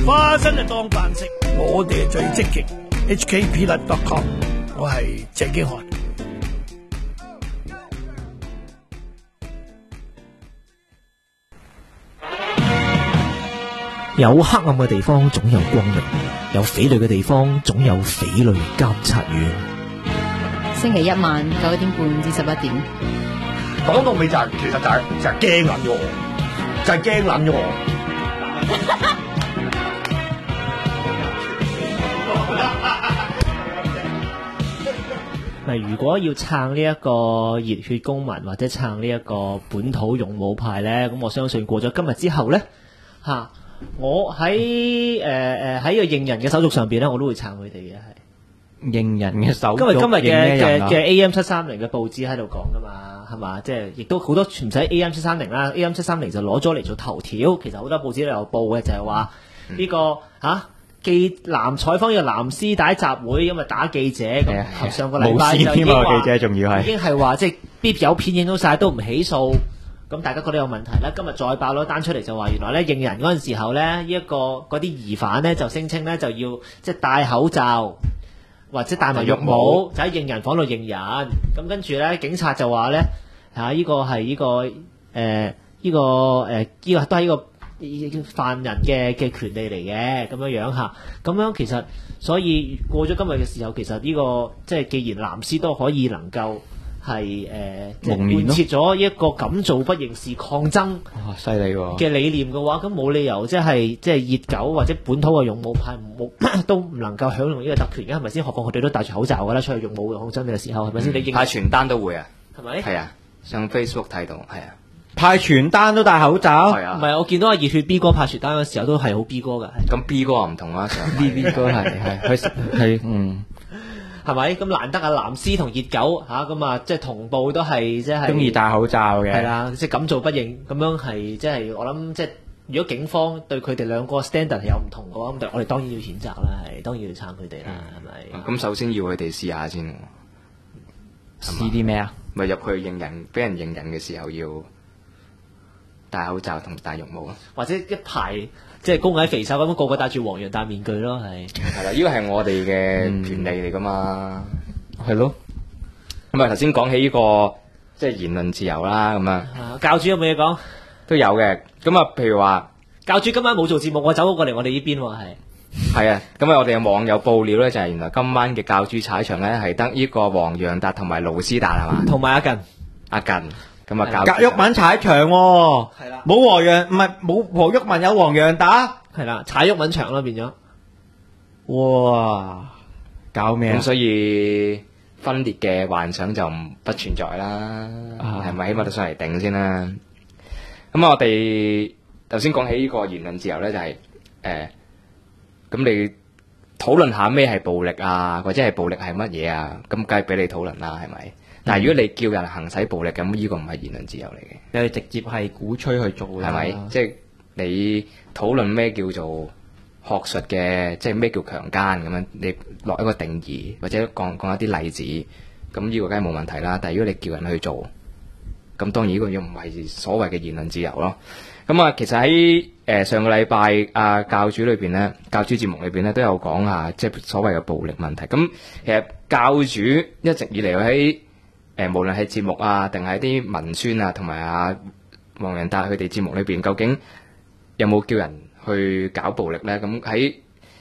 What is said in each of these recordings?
花生就當飯食，我哋最積極。hkpeanut.com， 我係鄭經翰。 有黑暗嘅地方總有光明，有匪類嘅地方總有匪類監察院。 星期一晚9點半至11點。 講到尾就係、其實就係驚撚咗我，就係驚撚咗我。 嗱，如果要撐呢一個熱血公民或者撐呢一個本土勇武派咧，咁我相信過咗今日之後咧，我喺喺個認人嘅手續上邊咧，我都會撐佢哋嘅係。 認人嘅手續， 今日嘅認 AM730嘅報紙喺度講噶嘛，係嘛？即係亦都好多唔使 AM730啦，AM730就攞咗嚟做頭條。其實好多報紙都有報嘅，就係話呢個採訪呢個藍絲帶集會，因為打記者咁。上個禮拜就已經話記者仲要係已經係話即係必有片影到晒都唔起訴。咁大家覺得有問題啦。今日再爆咗單出嚟就話，原來咧認人嗰陣時候咧，嗰啲疑犯咧就聲稱咧就要即係戴口罩。或者戴埋浴帽，就喺認人房度認人。咁跟住咧，警察就話咧，呢個係呢個都係呢個犯人嘅權利嚟嘅，咁樣嚇。咁樣其實，所以過咗今日嘅時候，其實呢個即係既然藍絲都可以能夠係貫徹咗一個敢做不認事抗爭犀利喎嘅理念嘅話，咁冇理由即係熱狗或者本土嘅勇武派都唔能夠享用呢個特權嘅，係咪先？何況佢哋都戴住口罩㗎啦，出去勇武嘅抗爭嘅時候，係咪先？你派傳單都會啊， 係咪？ 係啊，上 Facebook 睇到，係啊， 派傳單都戴口罩， 係啊， 唔係我見到阿熱血 B 哥派傳單嘅時候都係好 B 哥㗎。 咁 B 哥唔同啦 ，B 哥係係咪？咁難得藍絲同熱狗咁啊，即係同步都係即係中意戴口罩嘅， 係啦，即係敢做不認咁樣係即係我諗即係如果警方對佢哋兩個 standard 係有唔同嘅話，咁我哋當然要譴責啦，係當然要撐佢哋啦，係咪？ 咁首先要佢哋試下先， 試啲咩啊？ 咪入去認人，俾人認人嘅時候要戴口罩同戴浴帽咯， 或者一排即係高矮肥瘦咁，個個戴住黃洋達面具咯，係啦，呢個係我哋嘅權利嚟噶嘛， 係咯。 咁頭先講起呢個即係言論自由啦，咁啊， 教主有冇嘢講？ 都有嘅。咁啊，譬如話教主今晚冇做節目，我走咗過嚟我哋呢邊喎， 係啊。咁我哋嘅網友報料咧，就係原來今晚嘅教主踩場咧係得呢個黃洋達同埋盧斯達係嘛， 同埋阿近。 咁啊， 格毓民踩場喎，係啦，冇黃毓民有黃洋達， 係啦，踩毓民場咯變咗。 哇，搞咩？ 咁所以分裂嘅幻想就不存在啦，係咪？起碼都上嚟頂先啦。咁我哋頭先講起呢個言論自由咧，就係咁你討論下咩係暴力啊，或者係暴力係乜嘢啊？咁梗係俾你討論啦，係咪？但係如果你叫人行使暴力，咁呢個唔係言論自由嚟嘅， 你直接係鼓吹去做啦， 係咪？即係你討論咩叫做學術嘅，即係咩叫強姦咁樣，你落一個定義或者講一啲例子，咁呢個梗係冇問題啦。但係如果你叫人去做，咁當然呢個又唔係所謂嘅言論自由咯。咁啊，其實喺上個禮拜教主裏邊咧，教主節目裏邊咧都有講下，即係所謂嘅暴力問題。咁其實教主一直以嚟喺無論係節目啊，定係啲文宣啊，同埋黃洋達佢哋節目裏邊，究竟有冇叫人去搞暴力呢？咁喺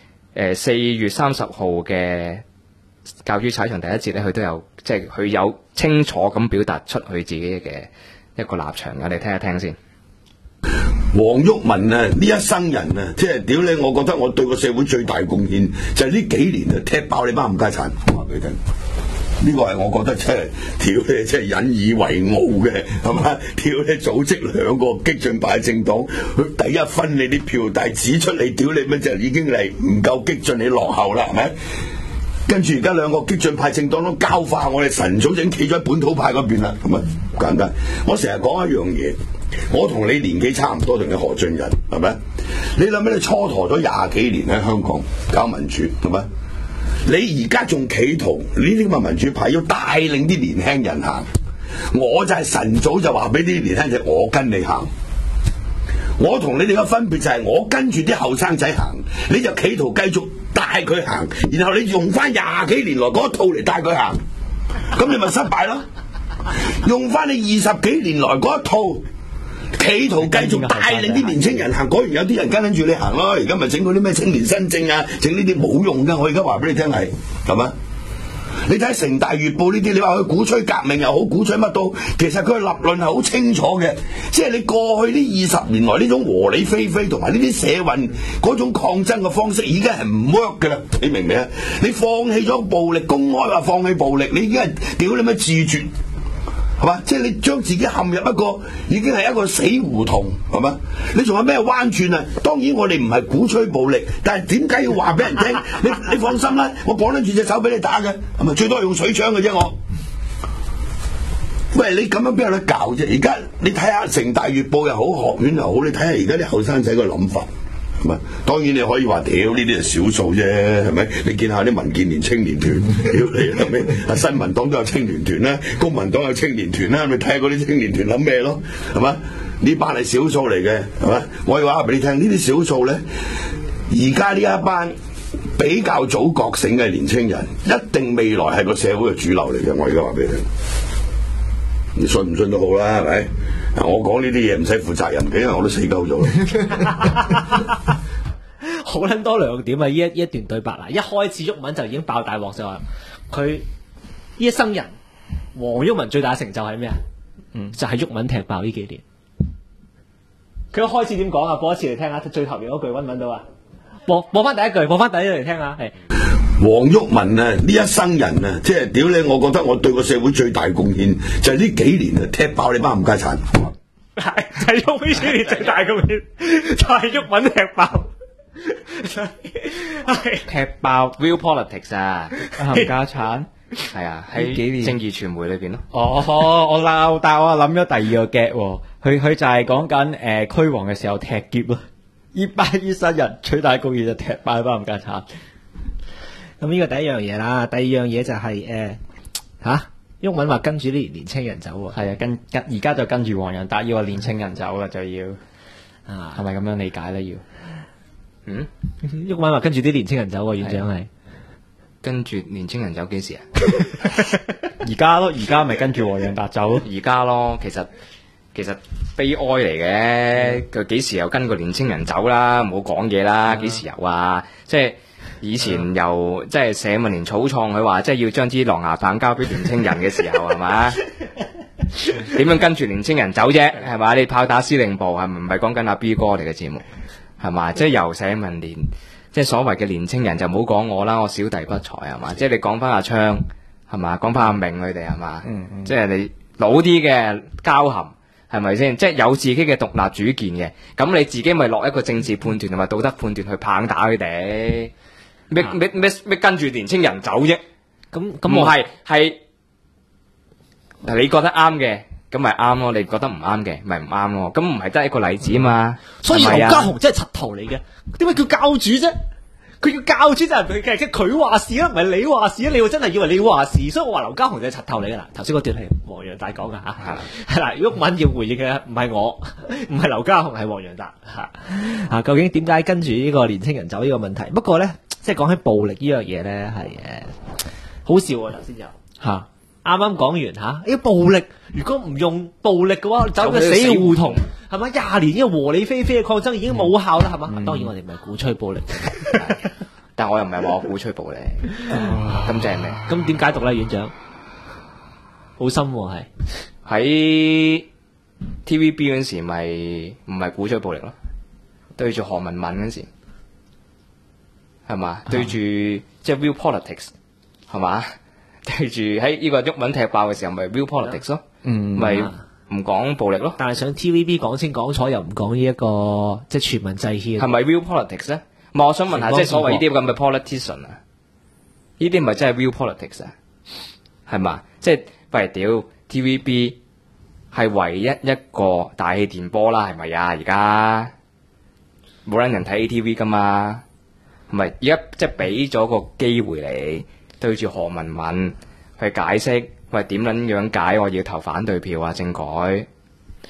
4月30號嘅教主踩場第一節咧，佢都有即係佢有清楚咁表達出佢自己嘅一個立場，我哋聽一聽先。 黃毓民啊，呢一生人啊，即係屌你！我覺得我對個社會最大貢獻就係呢幾年啊，踢爆你班冚家鏟，話俾你聽。呢個係我覺得真係屌你，真係引以為傲嘅，係嘛？屌你組織兩個激進派政黨，佢第一分你啲票，但係指出你屌你咩就已經係唔夠激進，你落後啦，係咪？跟住而家兩個激進派政黨都交化，我哋晨早已經企咗喺本土派嗰邊啦，咁啊簡單。我成日講一樣嘢，我同你年紀差唔多，同你何俊仁係咪？你諗下你蹉跎咗20幾年喺香港搞民主係咪？你而家仲企圖呢啲咁嘅民主派要帶領啲年輕人行，我就係晨早就話俾啲年輕人，我跟你行。 我同你哋嘅分別就係我跟住啲後生仔行，你就企圖繼續帶佢行，然後你用翻20幾年來嗰一套嚟帶佢行，咁你咪失敗咯。用翻你20幾年來嗰一套，企圖繼續帶領啲年青人行，果然有啲人跟住你行咯。而家咪整嗰啲咩青年新政啊，整呢啲冇用噶。我而家話俾你聽係嘛？你睇《城大月報》呢啲，你話佢鼓吹革命又好，鼓吹乜都，其實佢嘅立論係好清楚嘅。即係你過去呢20年來呢種和理非非同埋呢啲社運嗰種抗爭嘅方式，已經係唔 work 噶啦。你明唔明啊？你放棄咗暴力，公開話放棄暴力，你已經係屌你咩自絕。係嘛？即係你將自己陷入一個已經係一個死胡同，係嘛？你仲有咩彎轉啊？當然我哋唔係鼓吹暴力，但係點解要話俾人聽？你放心啦，我綁得住隻手俾你打嘅，係咪？最多係用水槍嘅啫，我。喂，你咁樣邊有得教啫？而家你睇下城大月報又好，學院又好，你睇下而家啲後生仔個諗法。係咪？當然你可以話屌呢啲係少數啫，係咪？你見下啲民建聯青年團，屌你係咪？新民黨都有青年團啦，公民黨有青年團啦，你睇下嗰啲青年團諗咩咯？係嘛？呢班係少數嚟嘅，係嘛？我要話俾你聽，呢啲少數咧，而家呢一班比較早覺醒嘅年青人，一定未來係個社會嘅主流嚟嘅。我而家話俾你聽，你信唔信都好啦，係咪？我講呢啲嘢唔使負責任嘅，因為我都死鳩咗。 好撚多亮點啊！呢一段對白啦，一開始毓民就已經爆大鑊，就話佢呢一生人，黃毓民最大嘅成就係咩啊？就係毓民踢爆呢幾年。佢一開始點講啊？播一次嚟聽下，最後面嗰句揾唔揾到啊？播翻第一句，播翻第一句嚟聽下，係。 黃毓民啊，呢一生人啊，即係屌你！我覺得我對個社會最大貢獻就係呢幾年啊，踢爆你班冚家鏟。 係就係毓民呢年最大貢獻，就係毓民踢爆。 踢爆 Real Politics 啊， 冚家鏟係啊，喺正義傳媒裏邊咯。 哦，我鬧，但係我諗咗第二個 get 喎，佢就係講緊驅王嘅時候踢劫咯。呢班醫生人最大貢獻就踢爆你班冚家鏟。 咁呢個第一樣嘢啦，第二樣嘢就係毓民話跟住啲年青人走喎。 係啊，跟而家就跟住黃仁達要話年青人走啦，就要係咪咁樣理解咧？要毓民話跟住啲年青人走喎，院長係跟住年青人走幾時啊？ 而家咯，而家咪跟住黃仁達走咯。 而家咯，其實悲哀嚟嘅。佢幾時又跟個年青人走啦？唔好講嘢啦，幾時有啊？即係。以前又即係社民連草創，佢話即係要將支狼牙棒交俾年青人嘅時候係嘛？點樣跟住年青人走啫？係嘛？你炮打司令部係咪唔係講緊阿 B 哥嚟嘅節目係嘛？即係由社民連即係所謂嘅年青人就唔好講我啦，我小弟不才係嘛？即係你講翻阿昌係嘛？講翻阿明佢哋係嘛？即係你老啲嘅交含係咪先？即係有自己嘅獨立主見嘅，咁你自己咪落一個政治判斷同埋道德判斷去棒打佢哋。咩跟住年青人走啫？咁唔係你覺得啱嘅，咁咪啱咯；你覺得唔啱嘅，咪唔啱咯。咁唔係得一個例子啊嘛。 所以劉家雄真係柒頭嚟嘅，點解叫教主啫？佢叫教主就係佢話事啦，唔係你話事啊！你真係以為你話事，所以我話劉家雄就係柒頭嚟噶啦。頭先嗰段係黃洋達講噶吓，係啦。如果毓民要回應嘅唔係我，唔係劉家雄，係黃洋達吓。究竟點解跟住呢個年青人走呢個問題？不過咧。即係講起暴力呢樣嘢咧，係好笑啊！頭先就啱啱講完呢暴力如果唔用暴力嘅話，走個死胡同係咪？20年呢個和理非非嘅抗爭已經冇效啦，係嘛？當然我哋唔係鼓吹暴力， 但我又唔係話我鼓吹暴力，咁即係咩？ 咁點解讀咧，院長？好深喎，係喺 TVB 嗰時咪唔係鼓吹暴力咯，對住何文敏嗰時。係嘛？對住即係 Real Politics 係嘛？對住喺呢個毓民踢爆嘅時候，咪 Real Politics 咯，咪唔講暴力咯。 但係上 TVB 講清講楚，又唔講呢一個即係全民制憲， 係咪 Real Politics 咧？我想問下，即係所謂呢啲咁嘅 politician 啊，呢啲咪真係 Real Politics 啊？係嘛？即係喂屌 TVB 係唯一一個大氣電波啦，係咪啊？而家冇人睇 ATV 噶嘛？唔係，而家即係俾咗個機會你對住何文敏去解釋，喂點撚樣解我要投反對票啊？政改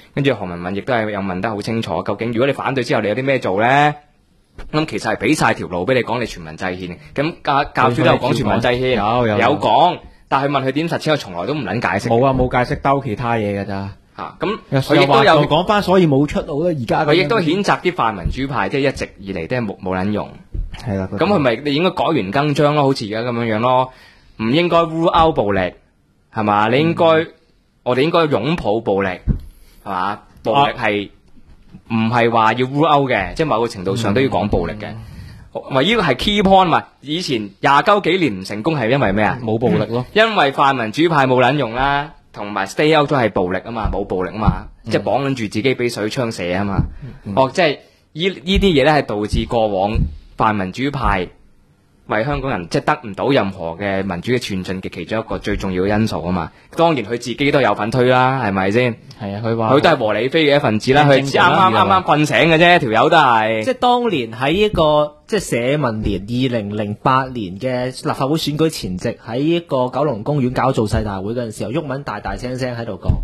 跟住何文敏亦都係有問得好清楚，究竟如果你反對之後，你有啲咩做咧？咁其實係俾晒條路俾你講，你全民制憲。咁教主都有講全民制憲，有講，但係問佢點實踐，佢從來都唔撚解釋。 冇啊，冇解釋兜其他嘢㗎咋。 咁佢亦都有講翻，所以冇出路啦。而家佢亦都譴責啲泛民主派，即係一直以嚟都係冇撚用。 係啦。 咁佢咪你應該改弦更張咯，好似而家咁樣樣咯，唔應該 rule out 暴力，係嘛？你應該我哋應該擁抱暴力，係嘛？暴力係唔係話要 rule out 嘅，即係某個程度上都要講暴力嘅。咪呢個係 key point 嘛？以前廿幾年唔成功係因為咩啊？ 冇暴力咯。 因為泛民主派冇撚用啦。同埋 stay out 都係暴力啊嘛，冇暴力啊嘛，即係綁緊住自己俾水槍射啊嘛。即係呢啲嘢咧係導致過往泛民主派為香港人即係得唔到任何嘅民主嘅前進嘅其中一個最重要嘅因素啊嘛。當然佢自己都有份推啦，係咪先？係啊，佢話佢都係和理非嘅一份子啦。佢啱瞓醒嘅啫，條友都係。 即係當年喺呢個即係社民連2008年嘅立法會選舉前夕，喺呢個九龍公園搞造勢大會嗰陣時候，毓民大聲喺度講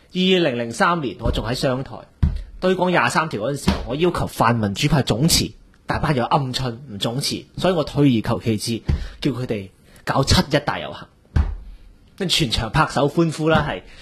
，2003年我仲喺商台對講23條嗰陣時候，我要求泛民主派總辭，大班有鵪鶉唔總辭，所以我退而求其次，叫佢哋搞7·1大遊行，跟全場拍手歡呼啦，係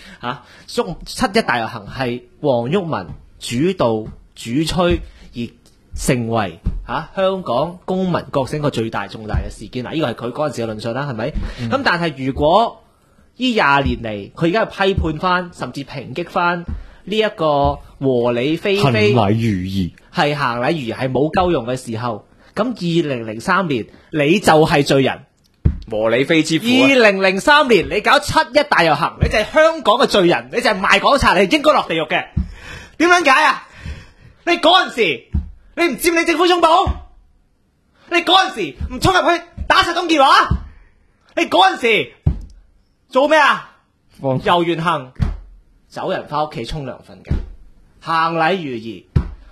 7·1大遊行係黃毓民主導主催而成為香港公民覺醒個最大重大嘅事件。嗱，呢個係佢嗰陣時嘅論述啦，係咪？咁但係如果呢20年嚟，佢而家係批判翻，甚至抨擊翻呢一個和理非行禮如儀， 係行禮如儀係冇鳩用嘅時候，咁2003年你就係罪人， 和理非之父。 2003年你搞7·1大遊行，你就係香港嘅罪人，你就係賣港賊，你應該落地獄嘅。點樣解啊？你嗰陣時你唔佔領政府總部，你嗰陣時唔衝入去打實董建華，你嗰陣時做咩啊？遊完行走人翻屋企沖涼瞓覺，行禮如儀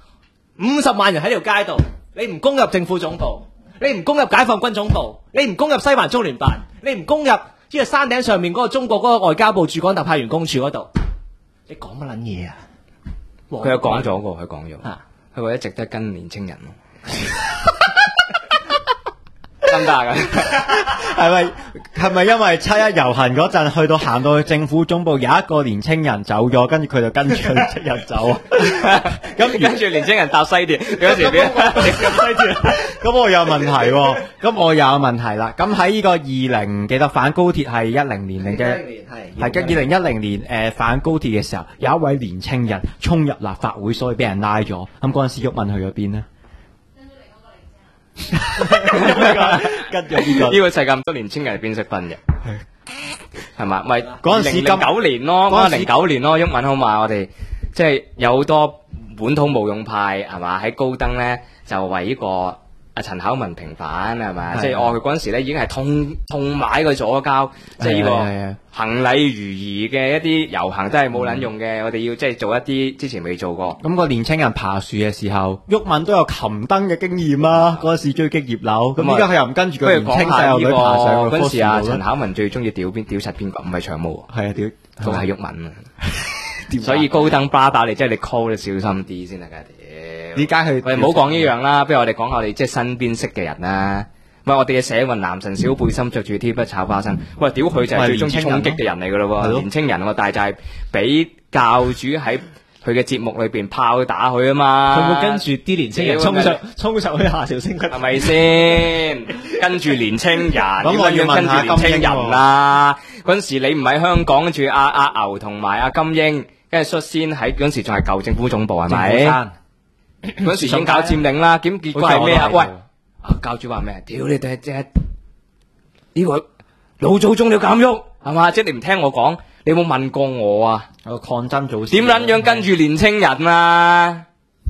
，50萬人喺條街度，你唔攻入政府總部，你唔攻入解放軍總部，你唔攻入西環中聯辦，你唔攻入呢個山頂上面嗰個中國嗰個外交部駐港特派員公署嗰度，你講乜撚嘢啊？ 佢有講咗個，佢講咗，佢話一直都係跟年青人咯。真㗎， 係咪因為7·1遊行嗰陣去到行到去政府總部，有一個年青人走咗，跟住佢就跟住年青人走， 咁跟住年青人搭西鐵嗰時邊西鐵？ 咁我有問題喎，咁我又有問題啦。咁喺呢個記得反高鐵係10年定嘅，係2010年反高鐵嘅時候，有一位年青人衝入立法會，所以俾人拉咗。咁嗰陣時毓民去咗邊呢？ 跟住呢個世界咁多年青人係邊識分嘅？係嘛？咪嗰陣時09年咯，嗰陣09年咯，毓民好嘛？我哋即係有好多本土冒用派係嘛？喺高登咧就為呢個陳巧文平反係嘛？即係佢嗰陣時咧已經係痛買佢左膠，即係呢個行禮如儀嘅一啲遊行都係冇撚用嘅。我哋要即係做一啲之前未做過。 咁個年青人爬樹嘅時候，毓民都有擒登嘅經驗啦。嗰陣時追擊葉劉，咁而家佢又唔跟住個年青細路女爬上嗰陣時啊，陳巧文最中意屌柒邊個？唔係長毛， 係啊屌， 都係毓民啊。所以高登巴打你，即係你 call 你小心啲先得㗎。 點解佢？ 我哋唔好講呢樣啦，不如我哋講下我哋即係身邊識嘅人啦。喂，我哋嘅社運男神小背心着住 T 恤炒花生，喂，屌佢就係最中意衝擊嘅人嚟噶咯喎，年青人喎，但係就係俾教主喺佢嘅節目裏邊炮打佢啊嘛。 佢冇跟住啲年青人衝上去下條星區， 係咪先？跟住年青人， 咁我要問下年青人啦。嗰陣時你唔喺香港，跟住阿牛同埋阿金英，跟住率先喺嗰陣時仲係舊政府總部係咪？嗰時已經搞佔領啦，咁結果係咩啊？喂，教主話咩？屌你哋啫！呢個老祖宗要監獄係嘛？即係你唔聽我講，你有冇問過我啊？ 有個抗爭組織點撚樣跟住年青人啊？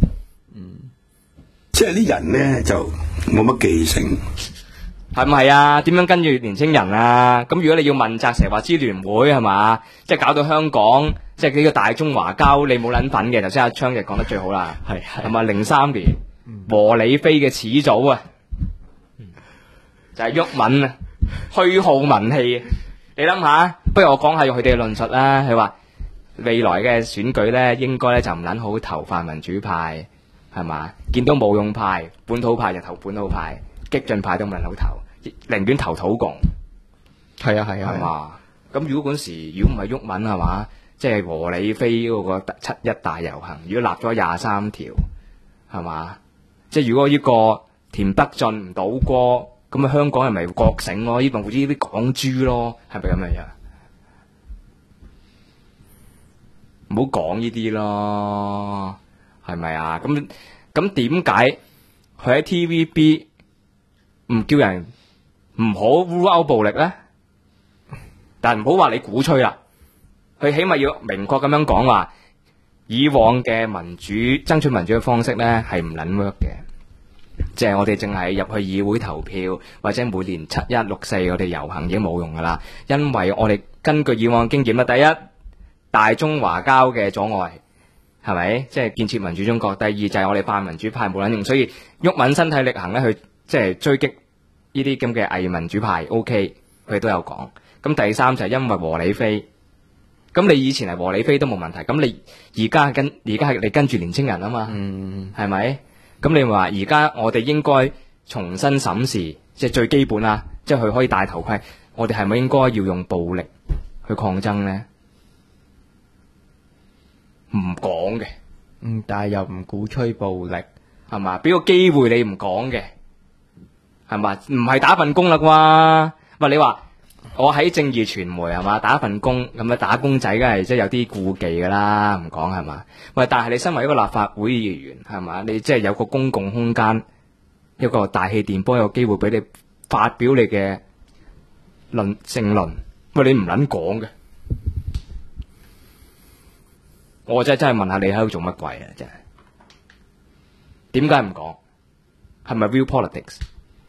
即係啲人咧就冇乜記性， 係唔係啊？點樣跟住年青人啊？咁如果你要問責成話支聯會係嘛？即係搞到香港。即係幾個大中華膠，你冇撚份嘅。頭先阿昌就講得最好啦，係咪03年和理非嘅始祖啊？就係毓民啊，虛耗民氣啊！你諗下，不如我講下用佢哋嘅論述啦。佢話未來嘅選舉咧，應該咧就唔撚好投泛民主派，係嘛？見到冇用派、本土派就投本土派，激進派都唔撚好投，寧願投土共。 係啊係啊， 係嘛？咁如果嗰時如果唔係毓民係嘛，即係和理非嗰個七一大遊行，如果立咗23條，係嘛？即係如果呢個田北俊唔倒戈，咁啊香港係咪覺醒咯？呢部呢啲港豬咯，係咪咁樣樣？唔好講呢啲咯，係咪啊？咁點解佢喺 TVB 唔叫人唔好 rule out 暴力咧？但唔好話你鼓吹啦，佢起碼要明確咁樣講話，以往嘅民主爭取民主嘅方式咧係唔撚 work 嘅，即係我哋淨係入去議會投票，或者每年7、1、6、4我哋遊行已經冇用噶啦，因為我哋根據以往經驗啦，第一大中華交嘅阻礙係咪？即係建設民主中國。第二就係我哋泛民主派冇撚用，所以毓民身體力行咧去即係追擊呢啲咁嘅偽民主派 OK， 佢都有講。咁第三就係因為和理非，咁你以前係和理非都冇問題，咁你而家係你跟住年青人啊嘛，係咪？咁你話而家我哋應該重新審視，即係最基本啦，即係佢可以戴頭盔，我哋係咪應該要用暴力去抗爭呢？唔講嘅， 但係又唔鼓吹暴力， 係嘛？俾個機會你唔講嘅，係嘛？唔係打份工啦啩？喂，你話我喺正義傳媒係嘛？打份工咁啊，打工仔梗係即係有啲顧忌噶啦，唔講係嘛？喂，但係你身為一個立法會議員係嘛？你即係有個公共空間，一個大氣電波，有個機會俾你發表你嘅政論，喂，你唔撚講嘅。我真係問下你喺度做乜鬼啊！真係點解唔講？係咪 real politics？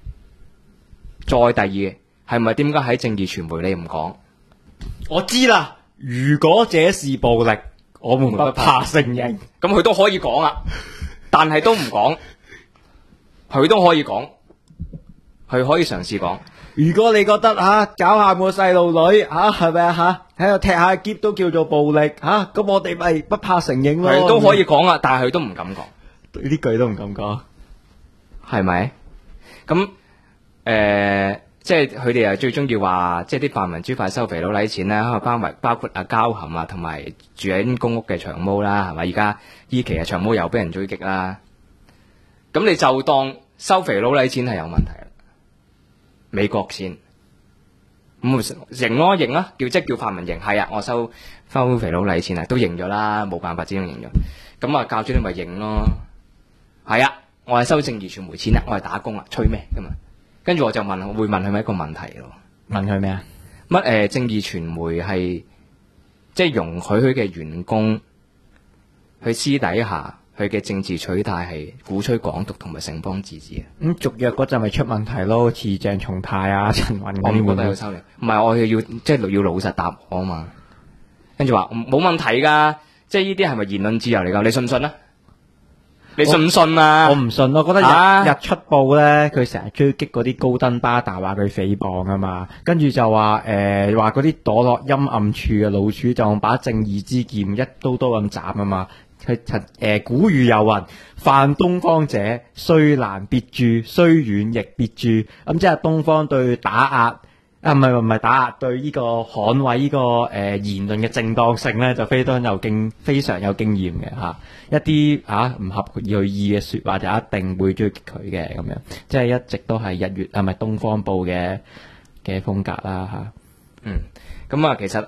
再第二係咪點解喺正義傳媒你唔講？ 我知啦。如果這是暴力，我們不怕承認。 咁佢都可以講啊，但係都唔講。佢都可以講，佢可以嘗試講。 如果你覺得搞下個細路女係咪啊喺度踢下劫都叫做暴力咁我哋咪不怕承認咯。 佢都可以講啊，但係佢都唔敢講， 呢句都唔敢講， 係咪？咁即係佢哋又最中意話，即係啲泛民主派收肥佬禮錢啦，包括阿交含啊，同埋住喺公屋嘅長毛啦，係咪？而家依期啊長毛又俾人追擊啦，咁你就當收肥佬禮錢係有問題。美國先咁認咯，認啦，叫泛民認，係啊，我收肥佬禮錢啊，都認咗啦，冇辦法只能認咗。咁啊，教主你咪認咯，係啊，我係收正義傳媒錢啊，我係打工啊，吹咩咁啊？跟住我就會問佢咪一個問題咯， 問佢咩啊？ 正義傳媒係即係容許佢嘅員工去私底下。佢嘅政治取態係鼓吹港獨同埋城邦自治啊！ 咁續約嗰陣咪出問題咯，似鄭松泰啊、陳雲嗰啲， 我覺得要收斂。唔係，我要即係要老實答我啊嘛。跟住話冇問題㗎，即係呢啲係咪言論自由嚟㗎？你信唔信啊？你信唔信啊？ 我唔信，我覺得日出報咧，佢成日追擊嗰啲高登巴達，話佢誹謗啊嘛，跟住就話話嗰啲躲落陰暗處嘅老鼠，就用把正義之劍一刀刀咁斬啊嘛。佢古語有云：犯東方者，雖難必誅，雖遠亦必誅。咁即係東方對打壓唔係打壓，對呢個捍衛呢個言論嘅正當性咧，就非常有經驗嘅嚇。一啲唔合佢意嘅説話就一定會追擊佢嘅咁樣，即係一直都係日月東方報嘅風格啦嚇。 咁啊，其實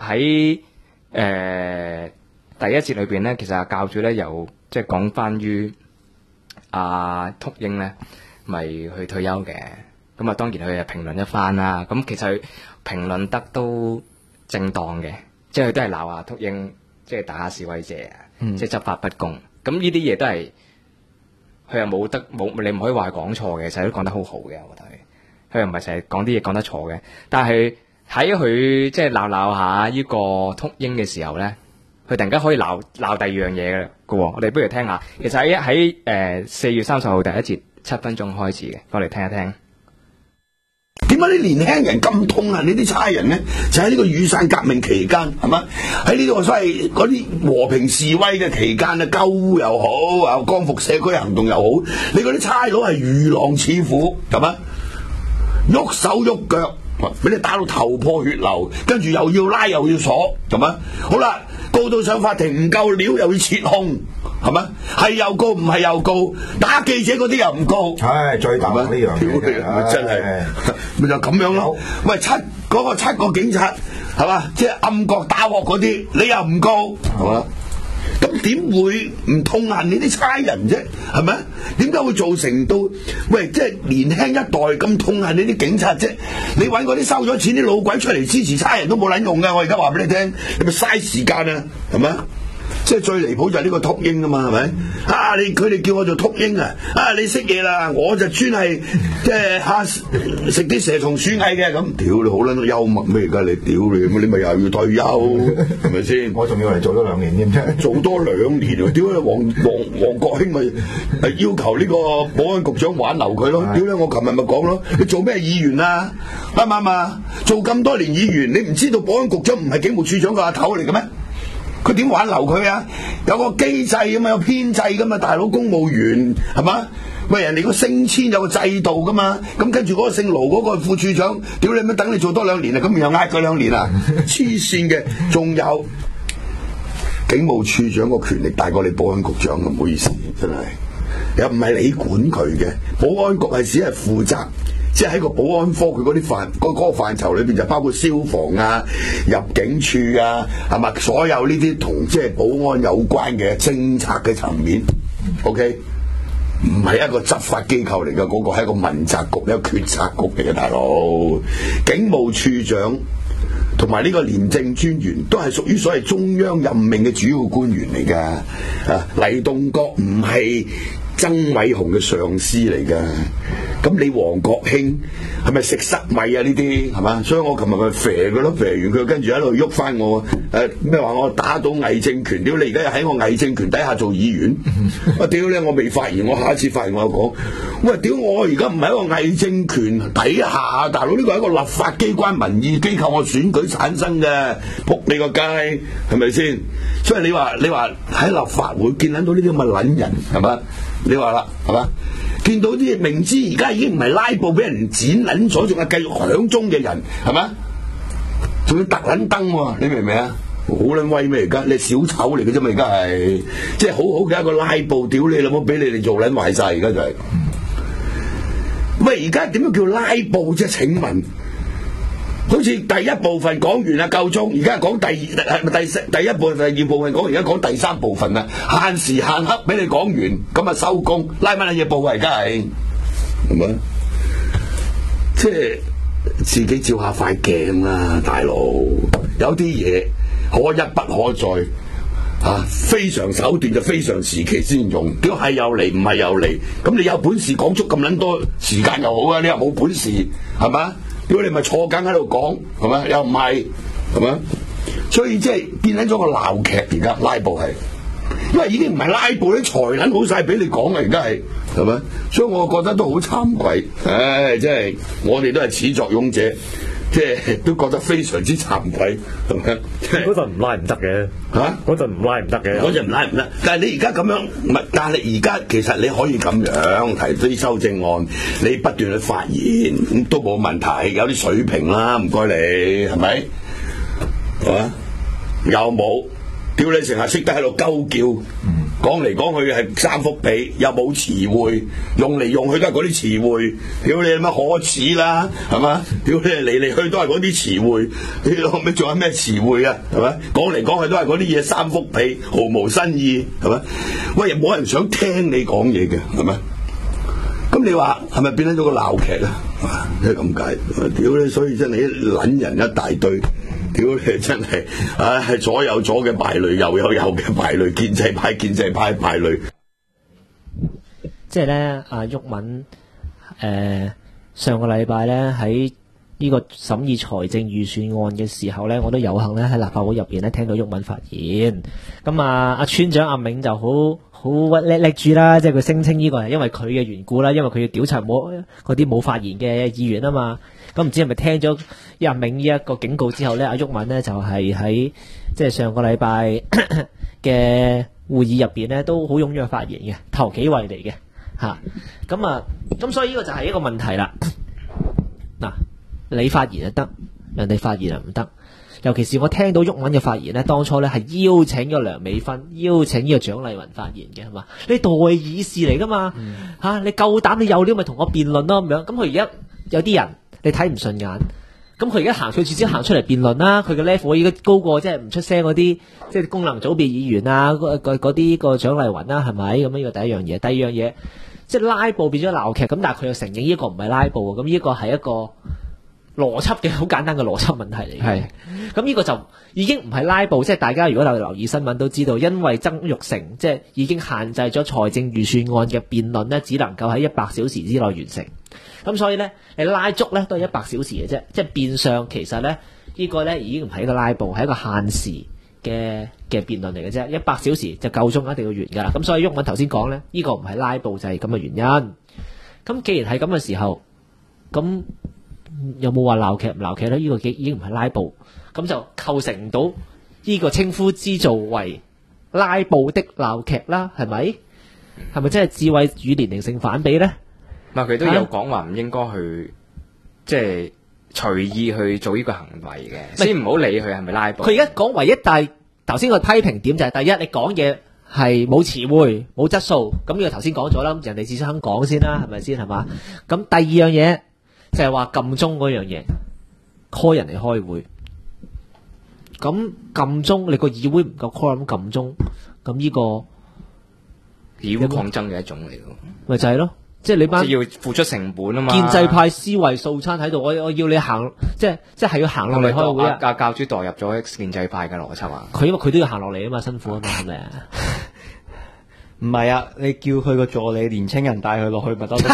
喺第一節裏邊咧，其實教主咧又即係講翻於阿禿鷹咧，咪去退休嘅。咁啊，當然佢又評論一番啦。咁其實佢評論得都正當嘅，即係佢都係鬧阿禿鷹，即係打下示威者啊，即係執法不公。咁呢啲嘢都係佢又冇，你唔可以話佢講錯嘅，成日都講得好好嘅。我覺得佢又唔係成日講啲嘢講得錯嘅。但係喺佢即係鬧下呢個禿鷹嘅時候咧，佢突然間可以鬧第二樣嘢嘅喎，我哋不如聽下。其實喺4月30號第一節7分鐘開始嘅，我哋聽一聽。 點點解啲年輕人咁痛恨呢啲差人咧？就喺呢個雨傘革命期間，係嘛？喺呢個所謂嗰啲和平示威嘅期間啊，救烏又好啊，光復社區行動又好，你嗰啲差佬係如狼似虎，係嘛？喐手喐腳，俾你打到頭破血流，跟住又要拉又要鎖，係嘛？好啦，告到上法庭唔夠料又要撤控，係嘛？係又告唔係又告，打記者嗰啲又唔告， 唉，最大呢樣嘢咪真係咪就咁樣咯？喂，七個警察係嘛？即係暗角打鑊嗰啲，你又唔告係嘛？咁點會唔痛恨你啲差人啫？係咪？點解會造成到喂，即係年輕一代咁痛恨你啲警察啫？你揾嗰啲收咗錢啲老鬼出嚟支持差人都冇撚用㗎！我而家話俾你聽，你咪嘥時間啊？係咪？即係最離譜就係呢個禿鷹啊嘛，係咪？啊，佢哋叫我做禿鷹啊！啊，你識嘢啦，我就專係即係食啲蛇蟲鼠蟻嘅咁。屌你好撚幽默咩？而家你屌你咪又要退休係咪先？ 我仲要嚟做多2年添啫， 做多2年喎！屌你黃國興咪要求呢個保安局長挽留佢咯？屌你！我琴日咪講咯，你做咩議員啊？啱唔啱啊？做咁多年議員，你唔知道保安局長唔係警務處長個阿頭嚟嘅咩？佢點挽留佢啊？有個機制㗎嘛，有編制㗎嘛，大佬公務員係嘛？喂，人哋個升遷有個制度㗎嘛，咁跟住嗰個姓盧嗰個副處長，屌你咩？等你做多2年啊，咁又呃佢2年啊？黐線嘅，仲有警務處長個權力大過你保安局長啊！唔好意思，真係又唔係你管佢嘅，保安局係只係負責。即係喺個保安科佢嗰啲嗰個範疇裏邊就包括消防啊、入境處啊，係嘛？所有呢啲同即係保安有關嘅政策嘅層面 ，OK， 唔係一個執法機構嚟嘅，嗰個係一個問責局、一個決策局嚟嘅，大佬。警務處長同埋呢個廉政專員都係屬於所謂中央任命嘅主要官員嚟㗎。啊，黎棟國唔係曾偉雄嘅上司嚟㗎。咁你黃國興係咪食塞米啊？呢啲係嘛？所以我琴日咪肥佢咯，肥完佢跟住喺度喐翻我。咩話我打倒偽政權？屌你而家又喺我偽政權底下做議員？我屌你！我未發言，我下一次發言我講。喂，屌我而家唔係一個偽政權底下，大佬呢個係一個立法機關、民意機構，我選舉產生嘅，仆你個街係咪先？所以你話喺立法會見撚到呢啲咁嘅撚人係嘛？你話啦係嘛？見到啲明知而家已經唔係拉布俾人剪撚咗，仲係繼續響鐘嘅人係嘛？仲要特撚燈喎，你明唔明啊？好撚威咩？而家你小丑嚟嘅啫嘛！而家係即係好好嘅一個拉布，屌你老母俾你哋做撚壞晒，而家就係。喂，而家點樣叫拉布啫？請問，好似第一部分講完啦，夠鐘，而家講第一部分、第2部分講，而家講第3部分啦，限時限刻俾你講完，咁啊收工，拉乜嘢布啊？而家係咪？即係自己照下塊鏡啦，大佬，有啲嘢可一不可再。非常手段就非常時期先用，屌係又嚟唔係又嚟，咁你有本事講足咁撚多時間又好啊，你又冇本事係嘛？屌你咪坐緊喺度講係嘛？又唔係係嘛？所以即係變緊咗個鬧劇，而家拉布係，因為已經唔係拉布，啲才撚好晒俾你講啊，而家係咪？所以我覺得都好慚愧，唉，即係我哋都係始作俑者。即係都覺得非常之慚愧，係咪？ 嗰陣唔拉唔得嘅嚇，嗰陣唔拉唔得嘅， 嗰陣唔拉唔得。但係你而家咁樣，唔係，但係而家其實你可以咁樣提啲修正案，你不斷去發言，咁都冇問題，有啲水平啦，唔該你，係咪？係嘛？有冇？屌你成日識得喺度鳩叫，講嚟講去係3幅被，又冇詞彙，用嚟用去都係嗰啲詞彙。屌你乜可恥啦，係嘛？屌你嚟嚟去都係嗰啲詞彙，你後尾仲有咩詞彙啊？係咪？講嚟講去都係嗰啲嘢，3幅被，毫無新意，係咪？喂，冇人想聽你講嘢嘅，係咪？咁你話係咪變咗個鬧劇啊？即係咁解。屌你，所以真係撚人一大堆。屌你真係，係左有左嘅敗類，右有右嘅敗類，建制派敗類。 即係咧，阿毓民上個禮拜咧喺呢個審議財政預算案嘅時候呢，我都有幸咧喺立法會入邊咧聽到毓民發言。咁阿村長阿銘就好叻住啦，即係佢聲稱呢個係因為佢嘅緣故啦，因為佢要調查嗰啲冇發言嘅議員啊嘛。咁唔知係咪聽咗阿銘呢一個警告之後呢，阿毓民呢就係喺即係上個禮拜嘅會議入邊呢都好踴躍發言嘅，頭幾位嚟嘅嚇。咁所以呢個就係一個問題啦。嗱，你發言就得，人哋發言就唔得。尤其是我聽到毓民嘅發言呢，當初呢係邀請咗梁美芬、邀請呢個蔣麗芸發言嘅，係嘛？你代議士嚟噶嘛？你夠膽你有料咪同我辯論咯咁樣。咁佢而家有啲人你睇唔順眼，咁佢而家佢至少行出嚟辯論啦。佢嘅 level 已經高過即係唔出聲嗰啲即係功能組別議員啊，嗰啲個蔣麗芸啦，係咪？咁呢個第一樣嘢，第二樣嘢即係拉布變咗鬧劇，咁但係佢又承認呢個唔係拉布，咁呢個係一個邏輯嘅好簡單嘅邏輯問題嚟嘅。係，咁呢個就已經唔係拉布，即係大家如果留意新聞都知道，因為曾鈺成即係已經限制咗財政預算案嘅辯論呢，只能夠喺100小時之內完成。咁所以呢，你拉足呢都係100小時嘅啫，即係變相其實呢，呢個呢已經唔係一個拉布，係一個限時嘅辯論嚟嘅啫。100小時就夠鐘一定要完㗎啦。咁所以毓民頭先講呢，呢個唔係拉布就係咁嘅原因。咁既然係咁嘅時候，咁有冇話鬧劇唔鬧劇呢？呢個已經唔係拉布，咁就構成唔到呢個稱呼之做為拉布的鬧劇啦，係咪？係咪真係智慧與年齡成反比呢？ 佢都有講話唔應該去即係隨意去做呢個行為嘅，先唔好理佢係咪拉布。佢而家講唯一但係頭先個批評點就係第一，你講嘢係冇詞彙、冇質素，咁呢個頭先講咗啦，人哋至少肯講先啦，係咪先係嘛？咁第二樣嘢就係話撳鐘嗰樣嘢 ，call 人嚟開會，咁撳鐘你個議會唔夠 call 咁撳鐘，咁呢個議會抗爭嘅一種嚟嘅， 咪就係咯。即係你班要付出成本啊嘛！ 建制派思維素餐喺度，我要你行，即係要行落嚟開會啊！ 教主代入咗建制派嘅邏輯啊！ 佢因為佢都要行落嚟啊嘛，辛苦啊嘛，係咪啊？ 唔係啊，你叫佢個助理年青人帶佢落去咪得咯？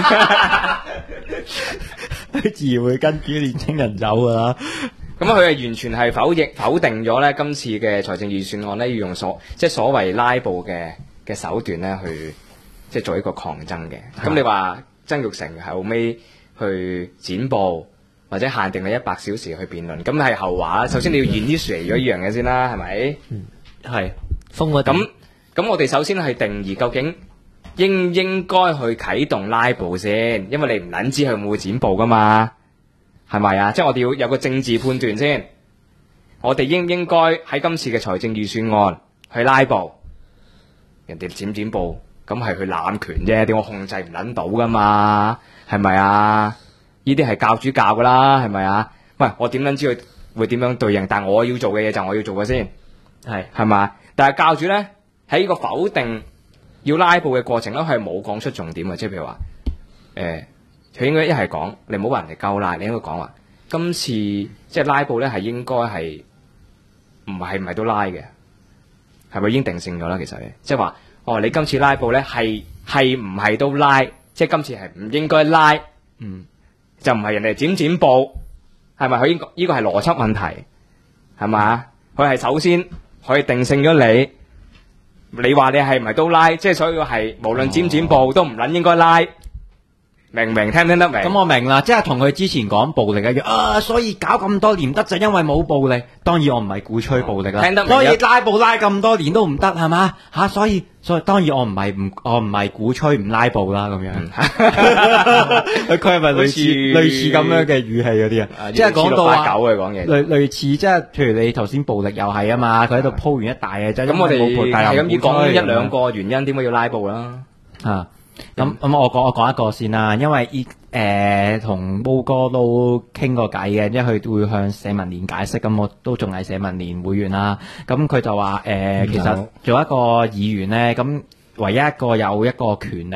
佢自然會跟住年青人走噶啦。 咁佢係完全係否定咗咧今次嘅財政預算案咧，要用所謂拉布嘅手段咧去。即係做一個抗爭嘅，咁你話曾鈺成後尾去剪布或者限定你100小時去辯論，咁係後話。首先你要initiate咗呢樣嘢先啦，係咪？ 係封個咁我哋首先係定義究竟應唔應該去啟動拉布先，因為你唔撚知佢會唔會剪布噶嘛，係咪啊？即係我哋要有個政治判斷先，我哋應唔應該喺今次嘅財政預算案去拉布？人哋剪布。咁係佢濫權啫，點我控制唔撚到噶嘛？係咪啊？呢啲係教主教噶啦，係咪啊？喂，我點撚知佢會點樣對應？但係我要做嘅嘢就我要做嘅先，係嘛？但係教主咧喺呢個否定要拉布嘅過程咧，佢係冇講出重點嘅，即係譬如話，佢應該一係講你唔好話人哋夠拉，你應該講話今次即係拉布咧係應該係唔係都拉嘅，係咪已經定性咗啦？其實即係話。你今次拉布咧係唔係都拉？即係今次係唔應該拉，就唔係人哋剪布，係咪？佢呢個係邏輯問題，係嘛？佢係首先可以定性咗你話你係唔係都拉？即係所以係無論剪布都唔撚應該拉。明唔明？聽唔聽得明？ 咁我明啦，即係同佢之前講暴力一樣啊，所以搞咁多年得就因為冇暴力。當然我唔係鼓吹暴力啦， 聽得明。 所以拉布拉咁多年都唔得係嘛吓，所以當然我唔係鼓吹唔拉布啦咁樣。佢係咪類似咁樣嘅語氣嗰啲啊？即係講到話類似即係，譬如你頭先暴力又係啊嘛，佢喺度鋪完一大嘅，咁我哋係咁要講一兩個原因，點解要拉布啦？ 咁我講一個先啦，因為同毛哥都傾過偈嘅，因為佢會向社民連解釋，咁我都仲係社民連會員啦。咁佢就話其實做一個議員咧，咁唯一一個有一個權力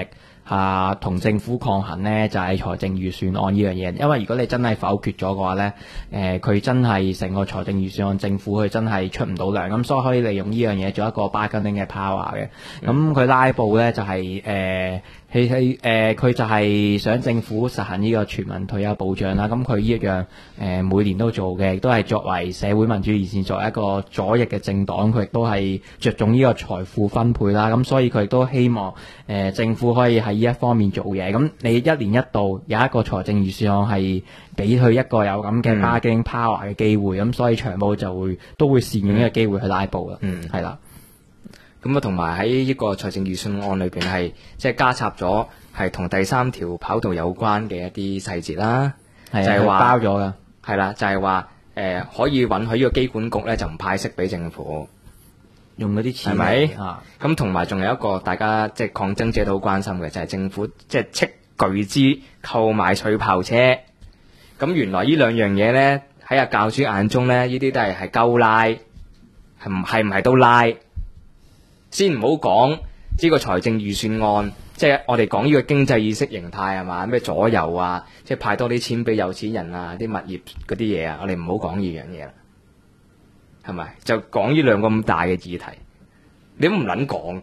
同政府抗衡呢，就係財政預算案呢樣嘢。因為如果你真係否決咗嘅話呢，佢真係成個財政預算案，政府佢真係出唔到糧，咁所以可以利用呢樣嘢做一個 bargaining 嘅 power 嘅。咁佢拉布呢，就係佢就係想政府實行呢個全民退休保障啦。咁佢呢一樣每年都做嘅，亦都係作為社會民主連線，作為一個左翼嘅政黨，佢亦都係着重呢個財富分配啦。咁所以佢亦都希望政府可以喺呢一方面做嘢。咁你一年一度有一個財政預算案係俾佢一個有咁嘅 bargaining power 嘅機會，咁所以長毛都會善用呢個機會去拉布啦。係啦。 咁啊，同埋喺呢個財政預算案裏邊係即係加插咗係同第3條跑道有關嘅一啲細節啦，就係話包咗噶， 係啦，就係話可以允許呢個機管局咧就唔派息俾政府， 用嗰啲錢係咪？咁同埋仲有一個大家即係抗爭者都好關心嘅，就係政府即係斥巨資購買水炮車。咁原來呢兩樣嘢咧喺阿教主眼中咧，呢啲都係鳩拉，係唔係都拉？先唔好講呢個財政預算案，即係我哋講呢個經濟意識形態係嘛？咩左右啊，即係派多啲錢俾有錢人啊，啲物業嗰啲嘢啊，我哋唔好講呢樣嘢啦，係咪？就講呢兩個咁大嘅議題，你都唔撚講嘅，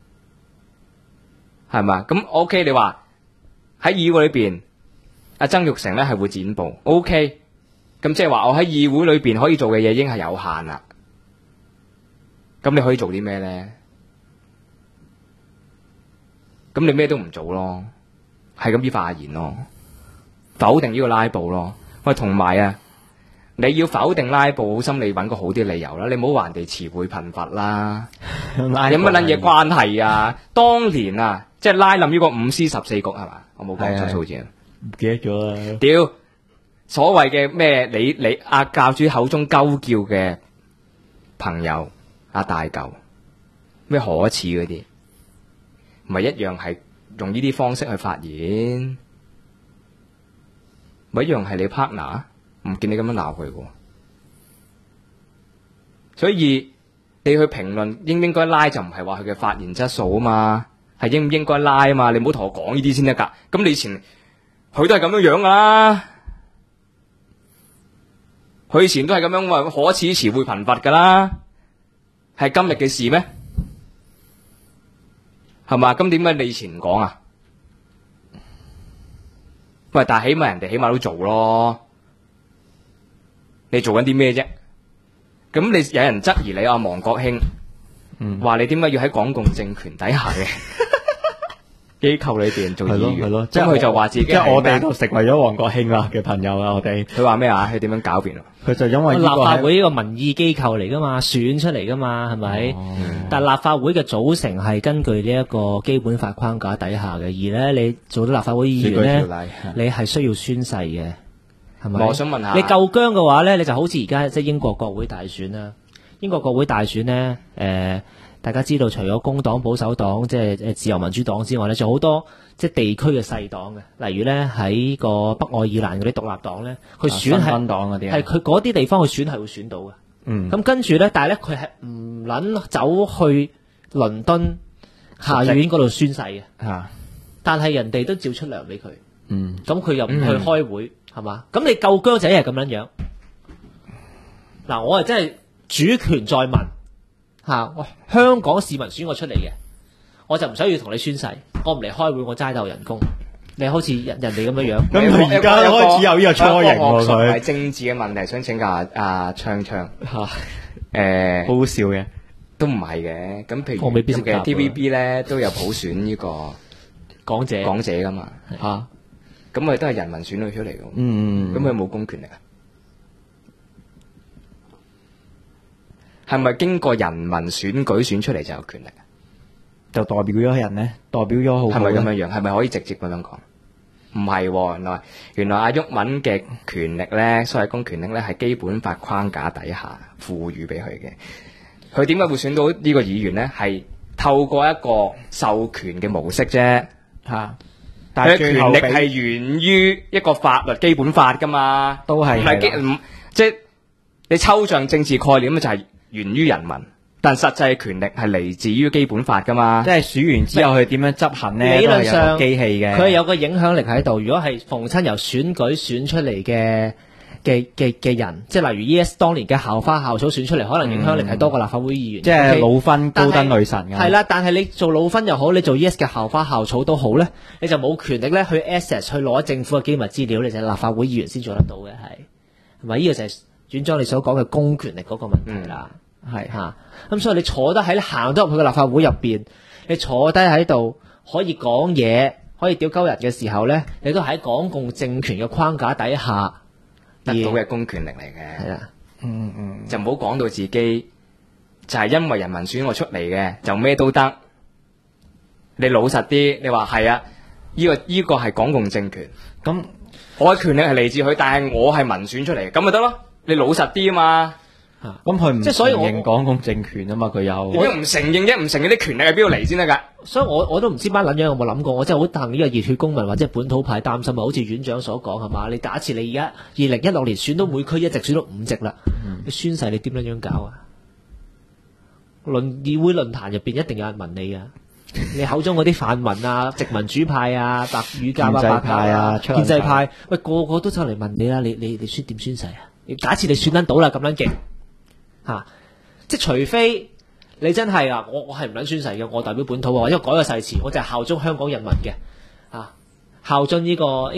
係嘛？咁 OK， 你話喺議會裏邊，阿曾鈺成咧係會剪布 ，OK， 咁即係話我喺議會裏邊可以做嘅嘢已經係有限啦。咁你可以做啲咩咧？咁你咩都唔做咯，係咁依發言咯，否定呢個拉布咯。喂，同埋啊，你要否定拉布，好心你揾個好啲理由啦，你唔好話人哋詞彙貧乏啦，有乜撚嘢關係啊？當年啊，即係拉冧呢個5C14局係嘛？我冇講錯數字啊， 唔記得咗啦。 屌，所謂嘅咩？你阿教主口中鳩叫嘅朋友阿大嚿咩可恥嗰啲？咪一樣係用呢啲方式去發言，咪一樣係你 partner， 唔見你咁樣鬧佢喎。所以你去評論應唔應該拉，就唔係話佢嘅發言質素啊嘛，係應唔應該拉啊嘛。你唔好同我講呢啲先得㗎。咁你以前佢都係咁樣樣㗎啦，佢以前都係咁樣話可恥詞彙貧乏㗎啦，係今日嘅事咩？係嘛？咁點解你以前唔講啊？喂，但係起碼人哋起碼都做咯。你做緊啲咩啫？咁你有人質疑你阿王國興，話你點解要喺港共政權底下嘅機構裏邊做議員？係咯， 即係佢就話自己，即係我哋都成為咗王國興啦嘅朋友啦。我哋佢話咩啊？佢點樣狡辯啊？ 佢就因為立法會呢個民意機構嚟噶嘛，選出嚟噶嘛，係咪？但立法會嘅組成係根據呢一個基本法框架底下嘅，而咧你做到立法會議員咧，你係需要宣誓嘅，係咪？ 我想問下， 你夠僵嘅話咧，你就好似而家即係英國國會大選啦。英國國會大選咧，大家知道除咗工黨、保守黨、即係自由民主黨之外咧，仲有好多即係地區嘅細黨嘅，例如咧喺個北愛爾蘭嗰啲獨立黨咧，佢選係黨嗰啲， 係佢嗰啲地方去選係會選到嘅。咁跟住咧，但係咧佢係唔撚走去倫敦下院嗰度宣誓嘅。但係人哋都照出糧俾佢。咁佢又唔去開會，係嘛？咁你夠姜仔係咁樣樣。嗱，我係真係主權在民。香港市民選我出嚟嘅，我就唔想要同你宣誓，我唔嚟開會，我齋鬥人工。你好似人哋咁樣樣， 咁佢而家開始有呢個初型喎，佢係政治嘅問題，想請教阿鏘鏘好好笑嘅， 都唔係嘅。咁譬如我未必識答嘅 TVB 咧都有普選呢個港姐噶嘛嚇，咁佢都係人民選佢出嚟嘅，咁佢冇公權力啊？係咪經過人民選舉選出嚟就有權力啊？ 就代表咗人咧，代表咗好。係咪咁樣樣？係咪可以直接咁樣講？唔係，原來阿毓民嘅權力咧，所謂公權力咧，係基本法框架底下賦予俾佢嘅。佢點解會選到呢個議員咧？係透過一個授權嘅模式啫。但係權力係源於一個法律基本法噶嘛？ 都係唔係即係你抽象政治概念就係源於人民， 但實際權力係嚟自於基本法噶嘛。 即係選完之後佢點樣執行咧？ 理論上都係有個機器嘅， 佢有個影響力喺度。如果係逢親由選舉選出嚟嘅人，即係例如 E.S. 當年嘅校花校草選出嚟，可能影響力係多過立法會議員。 即係 OK？ 魯芬高登女神係啦，但係你做魯芬又好，你做 E.S. 嘅校花校草都好咧，你就冇權力咧去 access 去攞政府嘅機密資料，你就係立法會議員先做得到嘅，係咪？呢個就係院長你所講嘅公權力嗰個問題啦。係嚇，咁所以你坐得喺行得入去個立法會入邊，你坐低喺度可以講嘢，可以屌鳩人嘅時候咧，你都喺港共政權嘅框架底下得到嘅公權力嚟嘅。 係啦， 就唔好講到自己就係因為人民選我出嚟嘅，就咩都得。你老實啲，你話係啊？呢個係港共政權， 咁我嘅權力係嚟自佢，但係我係民選出嚟，咁咪得咯？你老實啲啊嘛。 咁佢唔即係所以承認港共政權啊嘛，佢有點解唔承認啫？唔承認啲權力喺邊度嚟先得㗎？ 所以我都唔知班撚樣有冇諗過，我真係好戥呢個熱血公民或者本土派擔心啊！好似院長所講係嘛？你假設你而家2016年選到每區一席選到5席啦，你宣誓你點樣搞啊？議會論壇入邊一定有人問你㗎。你口中嗰啲泛民啊、殖民主派啊、白羽夾啊、白派啊、建制派，喂個個都走嚟問你啦，你宣點宣誓啊？假設你選得到啦，咁撚勁嚇，即係除非你真係啊，我係唔撚宣誓嘅，我代表本土啊，因為改個誓詞，我就係效忠香港人民嘅啊，效忠呢個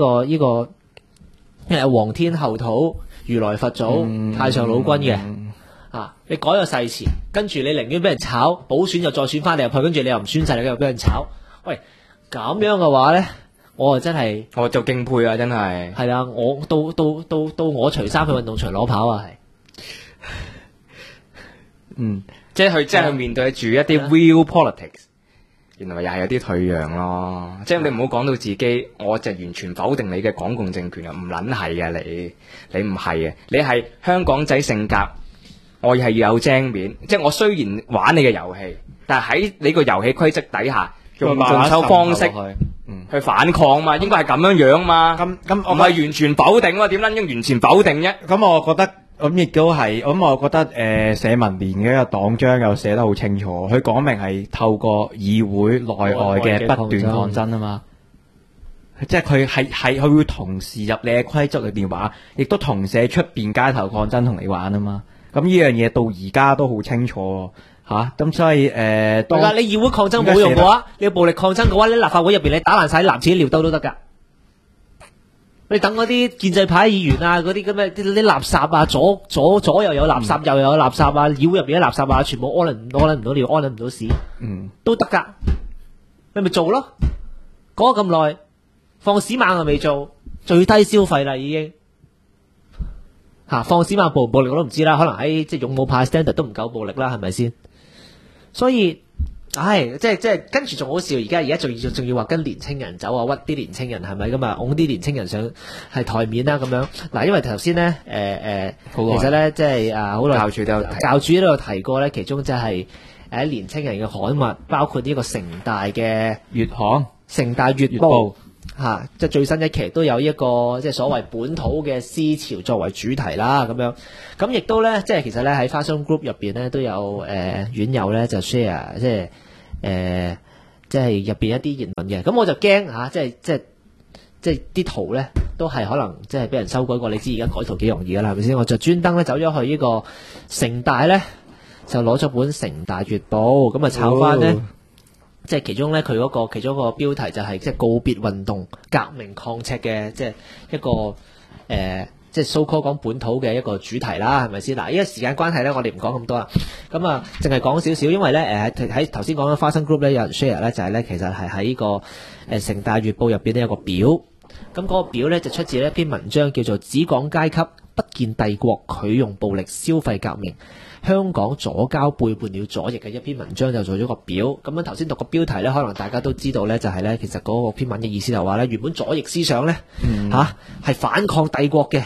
皇天后土、如來佛祖、太上老君嘅。你改個誓詞，跟住你寧願俾人炒，補選又再選翻你入去，跟住你又唔宣誓，你又俾人炒。喂，咁樣嘅話咧，我就敬佩啊！真係係啦，我到我除衫去運動場攞跑啊，係， 即係去面對住一啲 real politics，原來又係有啲退讓咯。即係你唔好講到自己，我就完全否定你嘅港共政權啊！唔撚係啊，你唔係啊，你係香港仔性格。我係要有正面，即係我雖然玩你嘅遊戲，但係喺你個遊戲規則底下，用盡手方式去反抗嘛，應該係咁樣嘛。咁我唔係完全否定嘛，點撚應完全否定啫？ 咁我覺得咁亦都係，咁我覺得社民連嘅一個黨章又寫得好清楚，佢講明係透過議會內外嘅不斷抗爭啊嘛。即係佢係佢會同時入你嘅規則裏邊玩，亦都同時喺出邊街頭抗爭同你玩啊嘛。咁呢樣嘢到而家都好清楚嚇，咁所以你議會抗爭冇用嘅話，你要暴力抗爭嘅話，你立法會入邊你打爛晒啲男廁尿兜都得㗎。你等嗰啲建制派議員啊，嗰啲咁嘅啲垃圾啊，左右有垃圾，右有垃圾啊，議會入邊啲垃圾啊，全部屙唔到尿，屙唔到屎，都得㗎。你咪做咯，講咗咁耐，放屎猛又未做，最低消費啦已經。放屎猛暴唔暴力我都唔知啦，可能喺即係勇武派 standard 都唔夠暴力啦，係咪先？所以，即係跟住仲好笑，而家仲要話跟年青人走啊，屈啲年青人係咪咁啊？拱啲年青人上係台面啦咁樣。嗱，因為頭先咧，其實咧即係好耐教主都有提過咧，其中即係年青人嘅刊物，包括呢個城大嘅月刊、城大月報。即係最新一期都有一個即係所謂本土嘅思潮作為主題啦，咁樣咁亦都咧，即係其實咧喺花生 group 入邊咧都有院友咧就 share 即係入邊一啲言論嘅，咁我就驚即係啲圖咧都係可能即係俾人修改過，你知而家改圖幾容易噶啦，係咪先？我就專登咧走咗去呢個城大咧，就攞咗本城大月報，咁啊炒翻咧。即係其中咧，佢嗰個其中一個標題就係即係告別運動、革命抗赤嘅，即係一個即係 so call 講本土嘅一個主題啦，係咪先？嗱，因為時間關係咧，我哋唔講咁多啦。咁啊，淨係講少少，因為咧喺頭先講嘅花生 group 咧，有人 share 咧，就係咧其實係喺呢個城大月報入邊咧有個表。咁嗰個表咧就出自一篇文章，叫做《只講階級，不見帝國，拒用暴力消費革命》。香港左膠背叛了左翼嘅一篇文章就做咗個表，咁樣頭先讀個標題咧，可能大家都知道咧，就係咧，其實嗰個篇文嘅意思就話咧，原本左翼思想咧係反抗帝國嘅，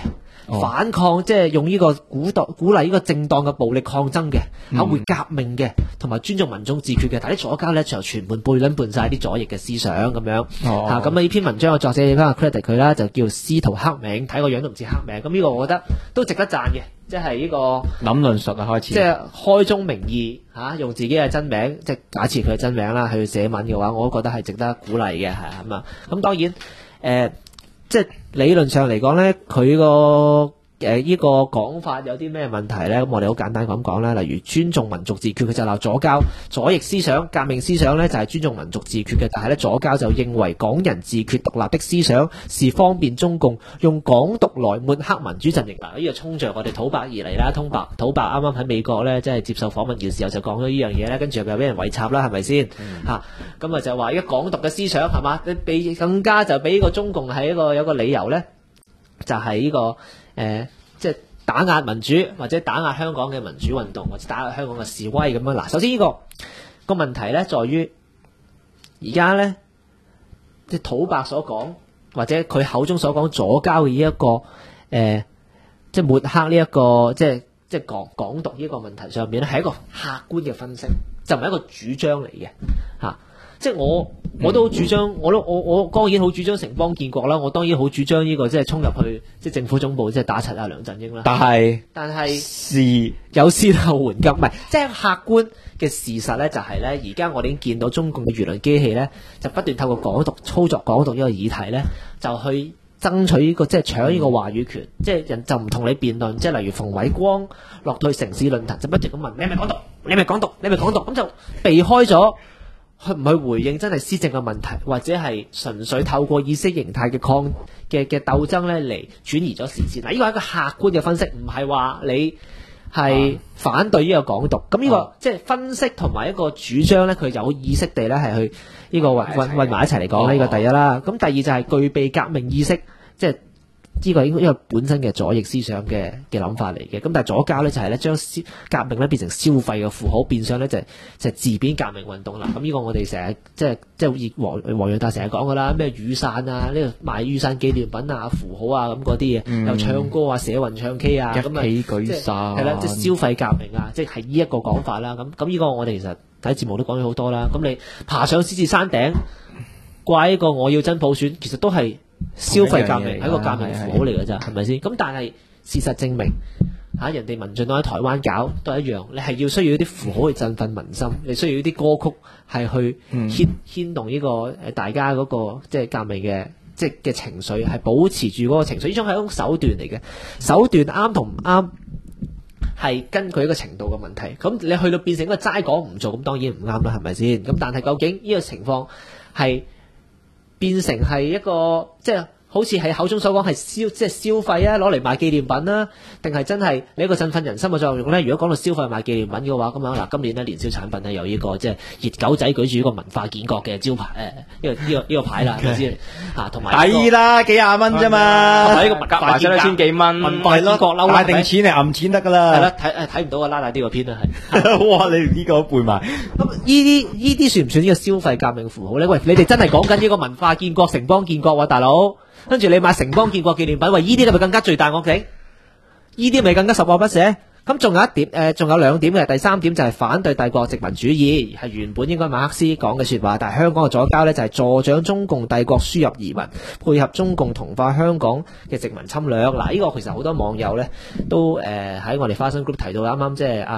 反抗，即係用呢個鼓勵呢個正當嘅暴力抗爭嘅，會革命嘅，同埋尊重民眾自決嘅。但係啲左膠咧就全盤背晒啲左翼嘅思想咁樣。咁呢篇文章嘅作者亦都 credit 佢啦，就叫司徒克明，睇個樣都唔似克明。咁呢個我覺得都值得讚嘅，即係呢個諗論述開始， 即係開宗明義用自己嘅真名，即係假設佢嘅真名啦，去寫文嘅話，我都覺得係值得鼓勵嘅，係咁啊。咁當然即係理論上嚟講咧，佢個呢個講法有啲咩問題咧？咁我哋好簡單咁講啦，例如尊重民族自決，佢就鬧左膠左翼思想、革命思想咧就係尊重民族自決嘅，但係咧左膠就認為港人自決獨立的思想是方便中共用港獨來抹黑民主陣營。嗱，呢個衝着我哋土白而嚟啦，土白啱啱喺美國咧，即係接受訪問嘅時候就講咗呢樣嘢咧，跟住又俾人圍插啦，係咪先？咁啊就話一個港獨嘅思想係嘛，你更加就俾個中共係有個理由咧，就係呢個即係打壓民主或者打壓香港嘅民主運動或者打壓香港嘅示威咁樣。嗱，首先呢個問題咧，在於而家咧，即係土白所講或者佢口中所講左膠嘅呢一個即係抹黑呢一個即係港獨呢個問題上面咧，係一個客觀嘅分析，就唔係一個主張嚟嘅嚇。即係我都好主張，我當然好主張城邦建國啦，我當然好主張呢個即係衝入去即係政府總部即係打柒阿梁振英啦。但係事有先後緩急，唔係即係客觀嘅事實咧，就係咧，而家我哋已經見到中共嘅輿論機器咧，就不斷透過港獨操作港獨呢個議題咧，就去爭取呢個即係搶呢個話語權，即係人就唔同你辯論，即係例如馮偉光落到城市論壇就不斷咁問你係咪港獨，你係咪港獨，你係咪港獨，咁就避開咗。去唔去回應真係施政嘅問題，或者係純粹透過意識形態嘅鬥爭咧嚟轉移咗視線。嗱，呢個係一個客觀嘅分析，唔係話你係反對呢個港獨。咁呢個即係分析同埋一個主張咧，佢有意識地咧係去呢個混埋一齊嚟講。呢個第一啦。咁第二就係具備革命意識，即係。呢個應該本身嘅左翼思想嘅諗法嚟嘅，咁但係左膠咧就係咧將革命咧變成消費嘅符號，變相咧就係自貶革命運動啦。咁呢個我哋成日即係好似黃洋達成日講噶啦，咩雨傘啊，呢個賣雨傘紀念品啊、符號啊咁嗰啲嘢，又唱歌啊、社運唱 K 啊，咁啊一起舉傘係啦，即係消費革命啊，即係呢一個講法啦。咁呢個我哋其實睇節目都講咗好多啦。咁你爬上獅子山頂掛一個我要真普選，其實都係。消費革命係一個革命符號嚟㗎咋，係咪先？咁但係事實證明人哋民進黨喺台灣搞都係一樣，你係要需要啲符號去振奮民心，你需要啲歌曲係去牽動呢個大家嗰個即係革命嘅即係嘅情緒，係保持住嗰個情緒。呢種係一種手段嚟嘅，手段啱同唔啱係根據一個程度嘅問題。咁你去到變成一個齋講唔做，咁當然唔啱啦，係咪先？咁但係究竟呢個情況係變成係一個即係好似係口中所講係即係消費啊，攞嚟賣紀念品啦，定係真係你一個振奮人心嘅作用咧？如果講到消費賣紀念品嘅話，咁樣嗱，今年咧年宵產品咧有呢個即係熱狗仔舉住呢個文化建國嘅招牌呢個牌啦，係咪先嚇？同埋抵啦，幾廿蚊啫嘛， 同埋呢個文化建國千幾蚊， 文化建國嬲帶定錢嚟揞錢得㗎啦。 係啦，睇唔到啊，拉大啲個篇啊，係。 哇！你呢個都背埋。 咁呢啲算唔算呢個消費革命符號咧？喂，你哋真係講緊呢個文化建國、城邦建國喎，大佬。跟住你買城邦建國紀念品，喂，呢啲係咪更加罪大惡極？呢啲咪更加十惡不赦？咁仲有一點，仲有兩點嘅。第三點就係反對帝國殖民主義，係原本應該馬克思講嘅說話，但係香港嘅左膠呢，就係助長中共帝國輸入移民，配合中共同化香港嘅殖民侵略。嗱，呢個其實好多網友呢都喺我哋花生 group 提到，啱啱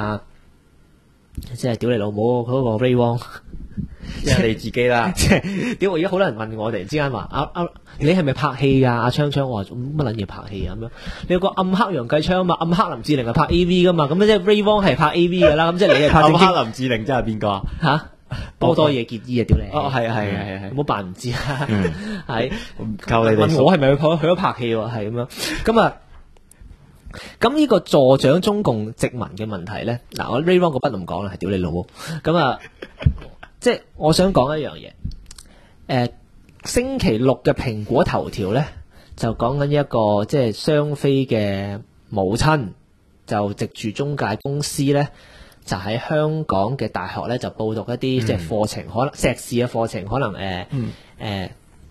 即係屌你老母嗰個 Ray Wong。 即係你自己啦， 即係點？我而家好多人問我，突然之間話你係咪拍戲啊？阿昌昌，我話乜撚嘢拍戲啊？咁樣你有個暗黑楊繼昌嘛？暗黑林志玲係拍 A.V. 噶嘛？咁即係 Ray Wong 係拍 A.V. 噶啦。咁即係你係拍暗黑林志玲，即係邊個啊？ 吓多嘢結衣啊！屌你！ 哦，係， 唔好扮唔知啊！係靠你哋問我係咪去咗拍戲？係咁樣咁啊？咁呢個助長中共殖民嘅問題咧，嗱，我 Ray Wong 個筆唔講啦，係屌你老母咁啊！即係我想講一樣嘢，星期六嘅蘋果頭條呢，就講緊一個即係雙非嘅母親，就藉住中介公司呢，就喺香港嘅大學呢，就報讀一啲即係課程，可能碩士嘅課程，可能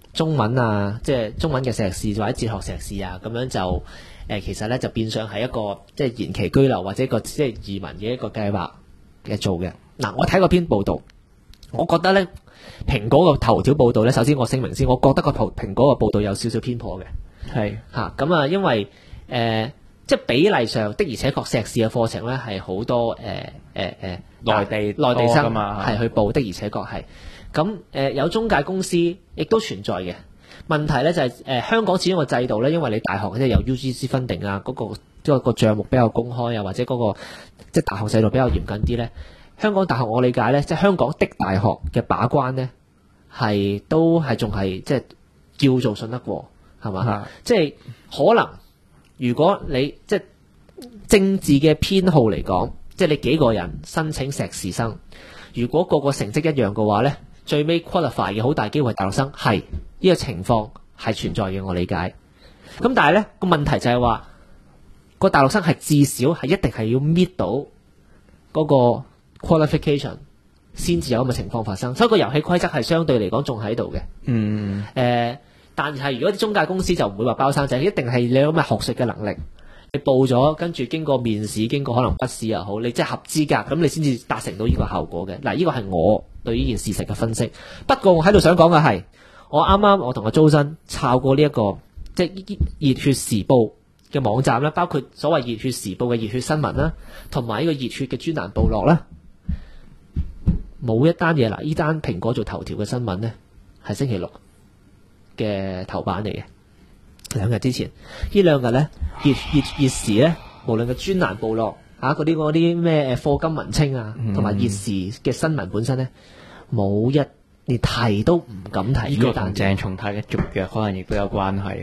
中文啊，即係中文嘅碩士或者哲學碩士啊，咁樣就其實咧就變相係一個即係延期居留或者一個即係移民嘅一個計劃嘅做嘅。嗱，我睇過篇報道，我覺得咧蘋果個頭條報道咧，首先我聲明先，我覺得個蘋果個報道有少少偏頗嘅， 係嚇咁啊，因為即係比例上的而且確碩士嘅課程咧係好多內地生係去報的，而且確係咁有中介公司亦都存在嘅問題咧，就係香港始終個制度咧，因為你大學即係由 UGC 分定啊，嗰個即係個項目比較公開啊，或者嗰個即係大學制度比較嚴謹啲咧。香港大學我理解咧，即係香港的大學嘅把關咧係都係仲係即係叫做信得過係嘛？即係可能如果你即係政治嘅偏好嚟講，即係你幾個人申請碩士生，如果個個成績一樣嘅話咧，最尾 qualify 嘅好大機會係大陸生，係呢個情況係存在嘅，我理解。咁但係咧個問題就係話個大陸生係至少係一定係要搣到嗰個 qualification 先至有咁嘅情況發生，所以個遊戲規則係相對嚟講仲喺度嘅。但係如果啲中介公司就唔會話包生仔，一定係你有咩學術嘅能力，你報咗跟住經過面試，經過可能筆試又好，你即係合資格，咁你先至達成到呢個效果嘅。嗱，呢個係我對呢件事實嘅分析。不過我喺度想講嘅係，我啱啱我同阿周生抄過呢一個即係熱血時報嘅網站啦，包括所謂熱血時報嘅熱血新聞啦，同埋呢個熱血嘅專欄部落啦。冇一單嘢啦，呢單蘋果做頭條嘅新聞呢，係星期六嘅頭版嚟嘅。2日之前，呢2日呢，熱時呢，無論個專欄部落嗰啲咩課金文青啊，同埋熱時嘅新聞本身呢，冇一連提都唔敢提。 呢個同鄭松泰嘅續約可能亦都有關係嘅。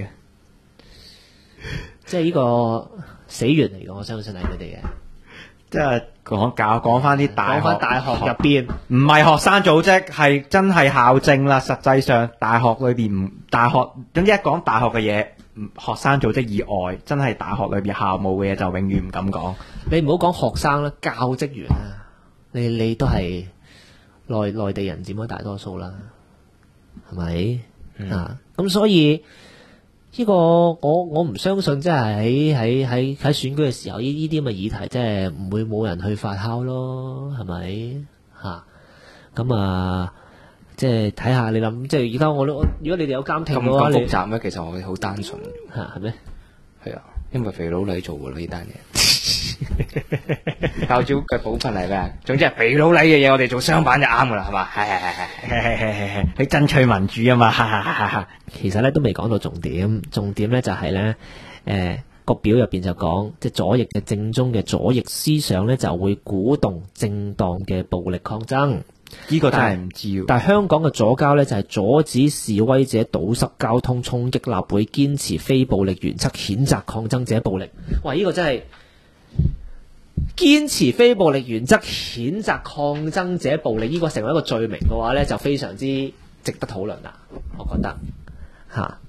即係呢個死緣嚟嘅，我相信係佢哋嘅。 即係講翻啲大學入邊， 唔係學生組織，係真係校政啦。實際上大學裏邊總之一講大學嘅嘢，學生組織以外，真係大學裏邊校務嘅嘢就永遠唔敢講。 你唔好講學生啦，教職員啊，你都係內地人佔咗大多數啦，係咪啊？咁所以呢個我唔相信，即係喺選舉嘅時候，呢啲咁嘅議題，即係唔會冇人去發酵咯，係咪嚇？咁啊，即係睇下你諗，即係而家如果你哋有監聽嘅話， 咁複雜咩？其實我哋好單純嚇，係咩？ 係啊，因為肥佬黎做㗎啦呢單嘢。教招嘅補份係咩？總之係肥佬黎嘅嘢，我哋做商販就啱噶啦，係嘛？係， 你爭取民主啊嘛。 其實咧都未講到重點，重點咧就係咧，個表入邊就講，即係左翼嘅正宗嘅左翼思想咧，就會鼓動正當嘅暴力抗爭。 呢個真係唔知。 但係香港嘅左膠咧就係阻止示威者堵塞交通、衝擊立會、堅持非暴力原則、譴責抗爭者暴力。哇！呢個真係堅持非暴力原則、譴責抗爭者暴力，呢個成為一個罪名嘅話咧，就非常之值得討論啦。我覺得嚇，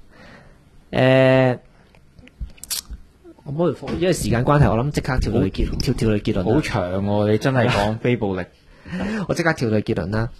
我唔好因為時間關係，我諗即刻跳到去結論。 好長喎，你真係講非暴力。 我即刻跳到結論啦。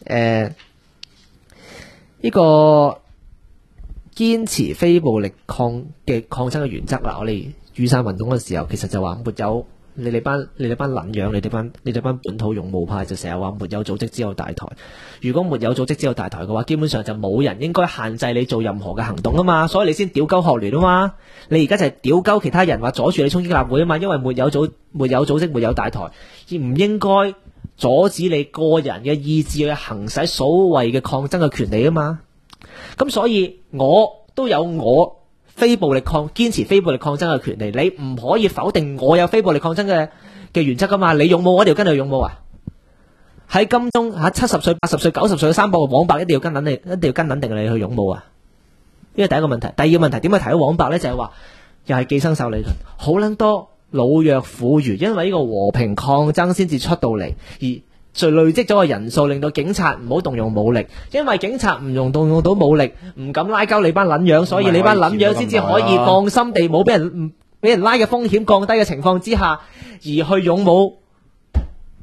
呢個堅持非暴力抗爭嘅原則啦，我哋雨傘運動嘅時候，其實就話沒有你哋班撚樣，你哋班本土勇武派就成日話沒有組織只有大台。如果沒有組織只有大台嘅話，基本上就冇人應該限制你做任何嘅行動啊嘛，所以你先屌鳩學聯啊嘛。你而家就係屌鳩其他人話阻住你衝擊立會啊嘛，因為沒有組織沒有大台，而唔應該阻止你個人嘅意志去行使所謂嘅抗爭嘅權利啊嘛。咁所以我都有我堅持非暴力抗爭嘅權利，你唔可以否定我有非暴力抗爭嘅原則噶嘛。你勇武，我一定要跟你勇武啊。喺金鐘70歲、80歲、90歲嘅300個黃白一定要跟定你去勇武啊。呢個第一個問題。第二個問題，點解提到黃白呢？就係話又係寄生獸理論，好撚多老弱婦孺因為呢個和平抗爭先至出到嚟，而就累積咗個人數，令到警察唔好動用武力，因為警察唔動用到武力，唔敢拉交你班撚樣，所以你班撚樣先至可以放心地冇俾人拉嘅風險降低嘅情況之下，而去勇武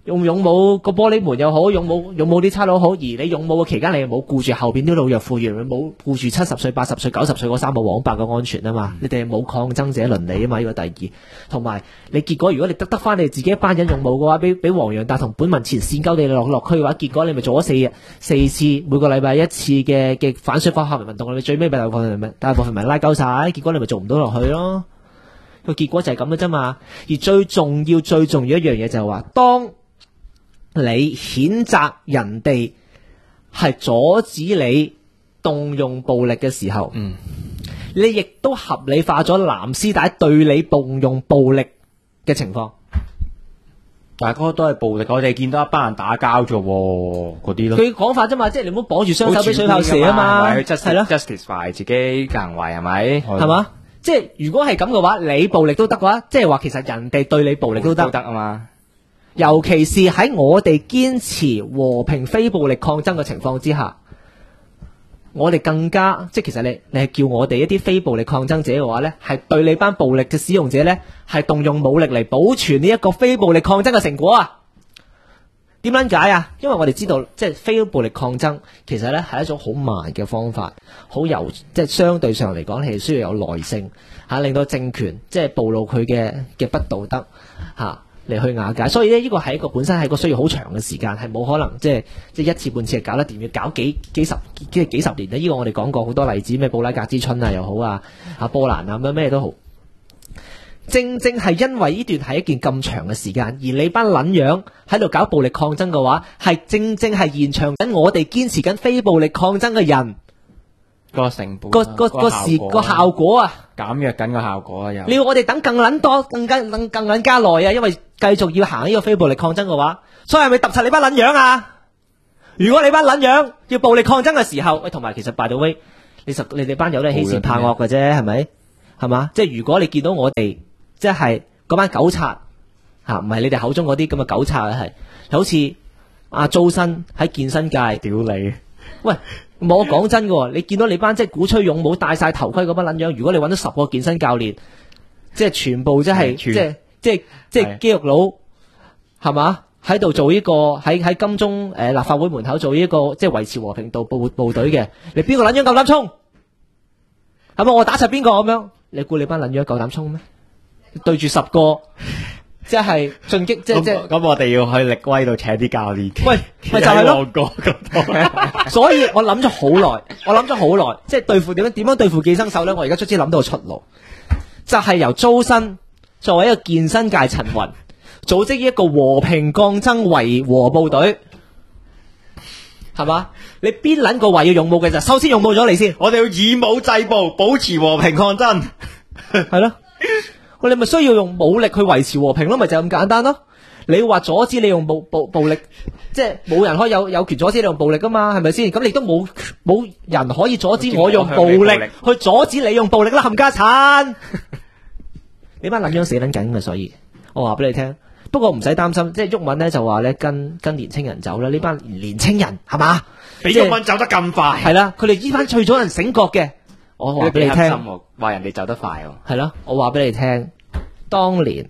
用勇武個玻璃門又好，勇武啲差佬好，而你勇武嘅期間，你又冇顧住後邊啲老弱婦孺，冇顧住70歲、80歲、90歲嗰3個黃白嘅安全啊嘛，你哋係冇抗爭者倫理啊嘛，呢個第二。同埋你結果，如果你得翻你自己一班人勇武嘅話，俾黃洋達同本民前線鳩地落區嘅話，結果你咪做咗4次，每個禮拜1次嘅反水貨學民運動，你最尾咪大部分民拉鳩晒，結果你咪做唔到落去咯。個結果就係咁嘅啫嘛。而最重要一樣嘢就係話，當你譴責人哋係阻止你動用暴力嘅時候，你亦都合理化咗藍絲帶對你動用暴力嘅情況。 大家都係暴力，我哋見到一班人打交啫，嗰啲咯。佢講法啫嘛，即係你唔好綁住雙手俾水炮射啊嘛， 係咯 justify 自己嘅行為係咪？ 係嘛？即係如果係咁嘅話，你暴力都得嘅話，即係話其實人哋對你暴力都得啊嘛。 尤其是喺我哋堅持和平非暴力抗爭嘅情況之下，我哋更加即係其實你係叫我哋一啲非暴力抗爭者嘅話呢，係對你班暴力嘅使用者呢，係動用武力嚟保存呢一個非暴力抗爭嘅成果啊！點樣解啊？因為我哋知道即係非暴力抗爭其實呢係一種好慢嘅方法，即係相對上嚟講係需要有耐性令到政權即係暴露佢嘅不道德嚟去瓦解，所以呢個係一個本身係一個需要好長嘅時間，係冇可能即係一次半次係搞得掂，要搞幾十年呢。呢個我哋講過好多例子，咩布拉格之春啊又好啊，波蘭啊咩都好。正係因為呢段係一件咁長嘅時間，而你班撚樣喺度搞暴力抗爭嘅話，係正係延長緊我哋堅持緊非暴力抗爭嘅人個成本個效果啊， 減弱緊個效果啊！又你要我哋等更撚多、更加耐啊！因為繼續要行呢個非暴力抗爭嘅話，所以係咪揼柒你班撚樣啊？如果你班撚樣要暴力抗爭嘅時候，喂，同埋其實 by the way，你哋班友都係欺善怕惡嘅啫，係咪？係嘛？即係如果你見到我哋即係嗰班狗賊唔係你哋口中嗰啲咁嘅狗賊，係好似阿租新喺健身界屌你，喂！我講真嘅，你見到你班即係鼓吹勇武、戴晒頭盔嗰班撚樣，如果你揾到10個健身教練，即係全部即係即係肌肉佬，係嘛？喺度做呢個喺金鐘立法會門口做呢個即係維持和平部隊嘅，你邊個撚樣夠膽衝？係咪我打柒邊個咁樣？你估你班撚樣夠膽衝咩？對住10個。即係進擊，即係咁，我哋要去力威度請啲教練。 喂，咪就係咯。所以我諗咗好耐，即係對付點樣對付寄生獸咧？我而家卒之諗到個出路，就係由租新作為一個健身界陳雲，組織一個和平抗爭維和部隊，係嘛？你邊撚個話要勇武嘅就首先勇武咗你先， 我哋要以武制暴，保持和平抗爭， 係咯。我哋咪需要用武力去維持和平咯，咪就咁簡單咯。你話阻止你用暴力，即係冇人可以有權阻止你用暴力噶嘛，係咪先？咁你都冇人可以阻止我用暴力去阻止你用暴力啦，冚家鏟！你班撚樣死撚緊嘅，所以我話俾你聽。不過唔使擔心，即係毓民咧就話咧跟年青人走啦。呢班年青人係嘛， 比毓民走得咁快， 係啦。佢哋呢班最早人醒覺嘅。我話俾你聽， 話人哋走得快喎。 係咯，我話俾你聽，當年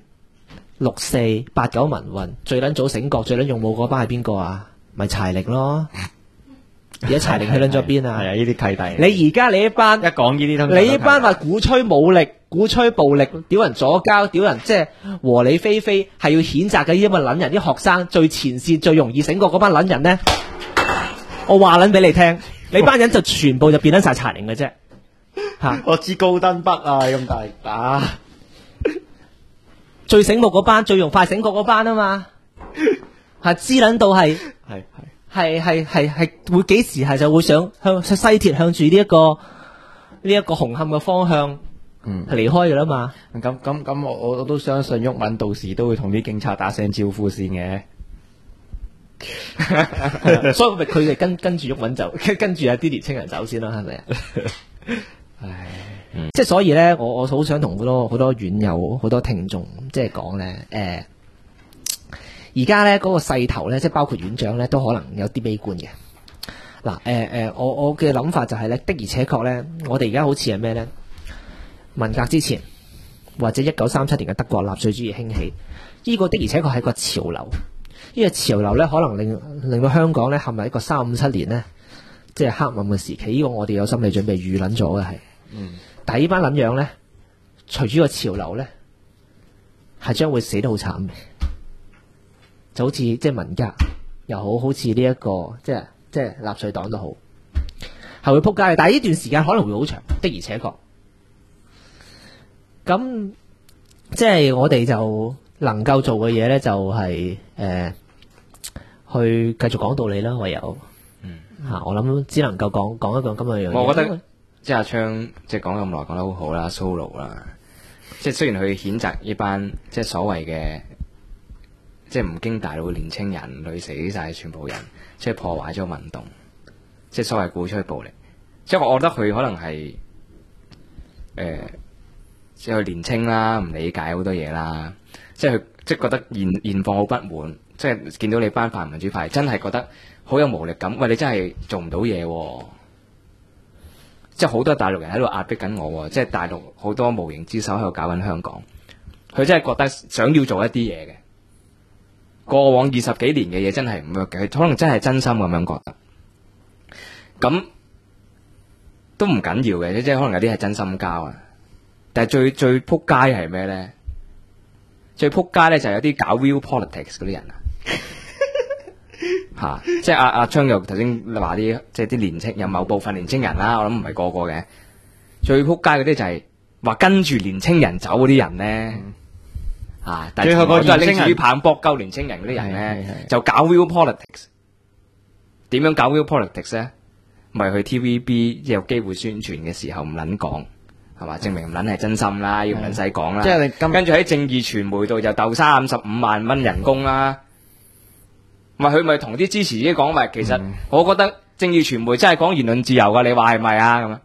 6·4、8·9民運最撚早醒覺、最撚勇武嗰班係邊個啊？咪柴玲咯。而家柴玲去撚咗邊啊？ 係啊，呢啲契弟。 你而家你一班一講呢啲， 你呢班話鼓吹武力、鼓吹暴力、屌人左膠、屌人即係和理非非，係要譴責嘅呢啲咁嘅撚人，啲學生最前線最容易醒覺嗰班撚人呢，我話撚俾你聽，你班人就全部就變得晒柴玲嘅啫。 我知高登北啊，咁大打最醒目嗰班，最用快醒覺嗰班啊嘛，係知撚到係會幾時係就會想向西鐵向住呢一個紅磡嘅方向離開噶啦嘛。 咁我都相信毓民到時都會同啲警察打聲招呼先嘅。 所以咪佢哋跟住毓民就跟住有啲年青人走先啦，係咪啊？即係所以咧，我好想同好多院友、好多聽眾即係講咧，而家咧嗰個勢頭咧，即係包括院長咧，都可能有啲悲觀嘅。嗱，我嘅諗法就係咧，的而且確咧，我哋而家好似係咩咧？文革之前或者1937年嘅德國納粹主義興起，呢個的而且確係個潮流。 呢個潮流咧，可能令到香港咧陷入一個3-5-7年咧，即係黑暗嘅時期。呢個我哋有心理準備預諗咗嘅係。但係呢班撚樣咧，隨住個潮流咧，係將會死得好慘嘅，就好似即係文革又好似呢一個即係納粹黨都好，係會撲街嘅。但係呢段時間可能會好長，的而且確。咁即係我哋就能夠做嘅嘢咧，就係去繼續講道理啦。唯有我諗只能夠講一個咁嘅樣嘢。 我覺得即係阿昌即係講咁耐講得好好啦，Solo 啦。即係雖然佢譴責呢班即係所謂嘅即係唔經大腦嘅年青人，累死晒全部人，即係破壞咗運動，即係所謂鼓吹暴力。即係我覺得佢可能係即係佢年青啦，唔理解好多嘢啦。即係佢即係覺得現況好不滿，即係見到你班泛民主派真係覺得好有無力感。喂，你真係做唔到嘢喎。即係好多大陸人喺度壓迫緊我，即係大陸好多無形之手喺度搞緊香港。佢真係覺得想要做一啲嘢嘅，過往20幾年嘅嘢真係唔 work 嘅，佢可能真係真心咁樣覺得。咁都唔緊要嘅，即係可能有啲係真心交啊。但係最撲街係咩咧？最撲街咧就係有啲搞 real politics 嗰啲人啊，即係阿昌又頭先話啲即係啲年青有某部分年青人啦，我諗唔係個個嘅。最撲街嗰啲就係話跟住年青人走嗰啲人咧，但係最後個就係拎住棒搏鳩年青人嗰啲人咧，就搞 real politics。點樣搞 real politics 咧？咪去 TVB 有機會宣傳嘅時候唔撚講。係嘛？證明唔撚係真心啦，要唔撚使講啦。即係你跟住喺正義傳媒度就鬥35萬蚊人工啦。咪佢咪同啲支持者講，咪其實我覺得正義傳媒真係講言論自由㗎，你話係咪啊？咁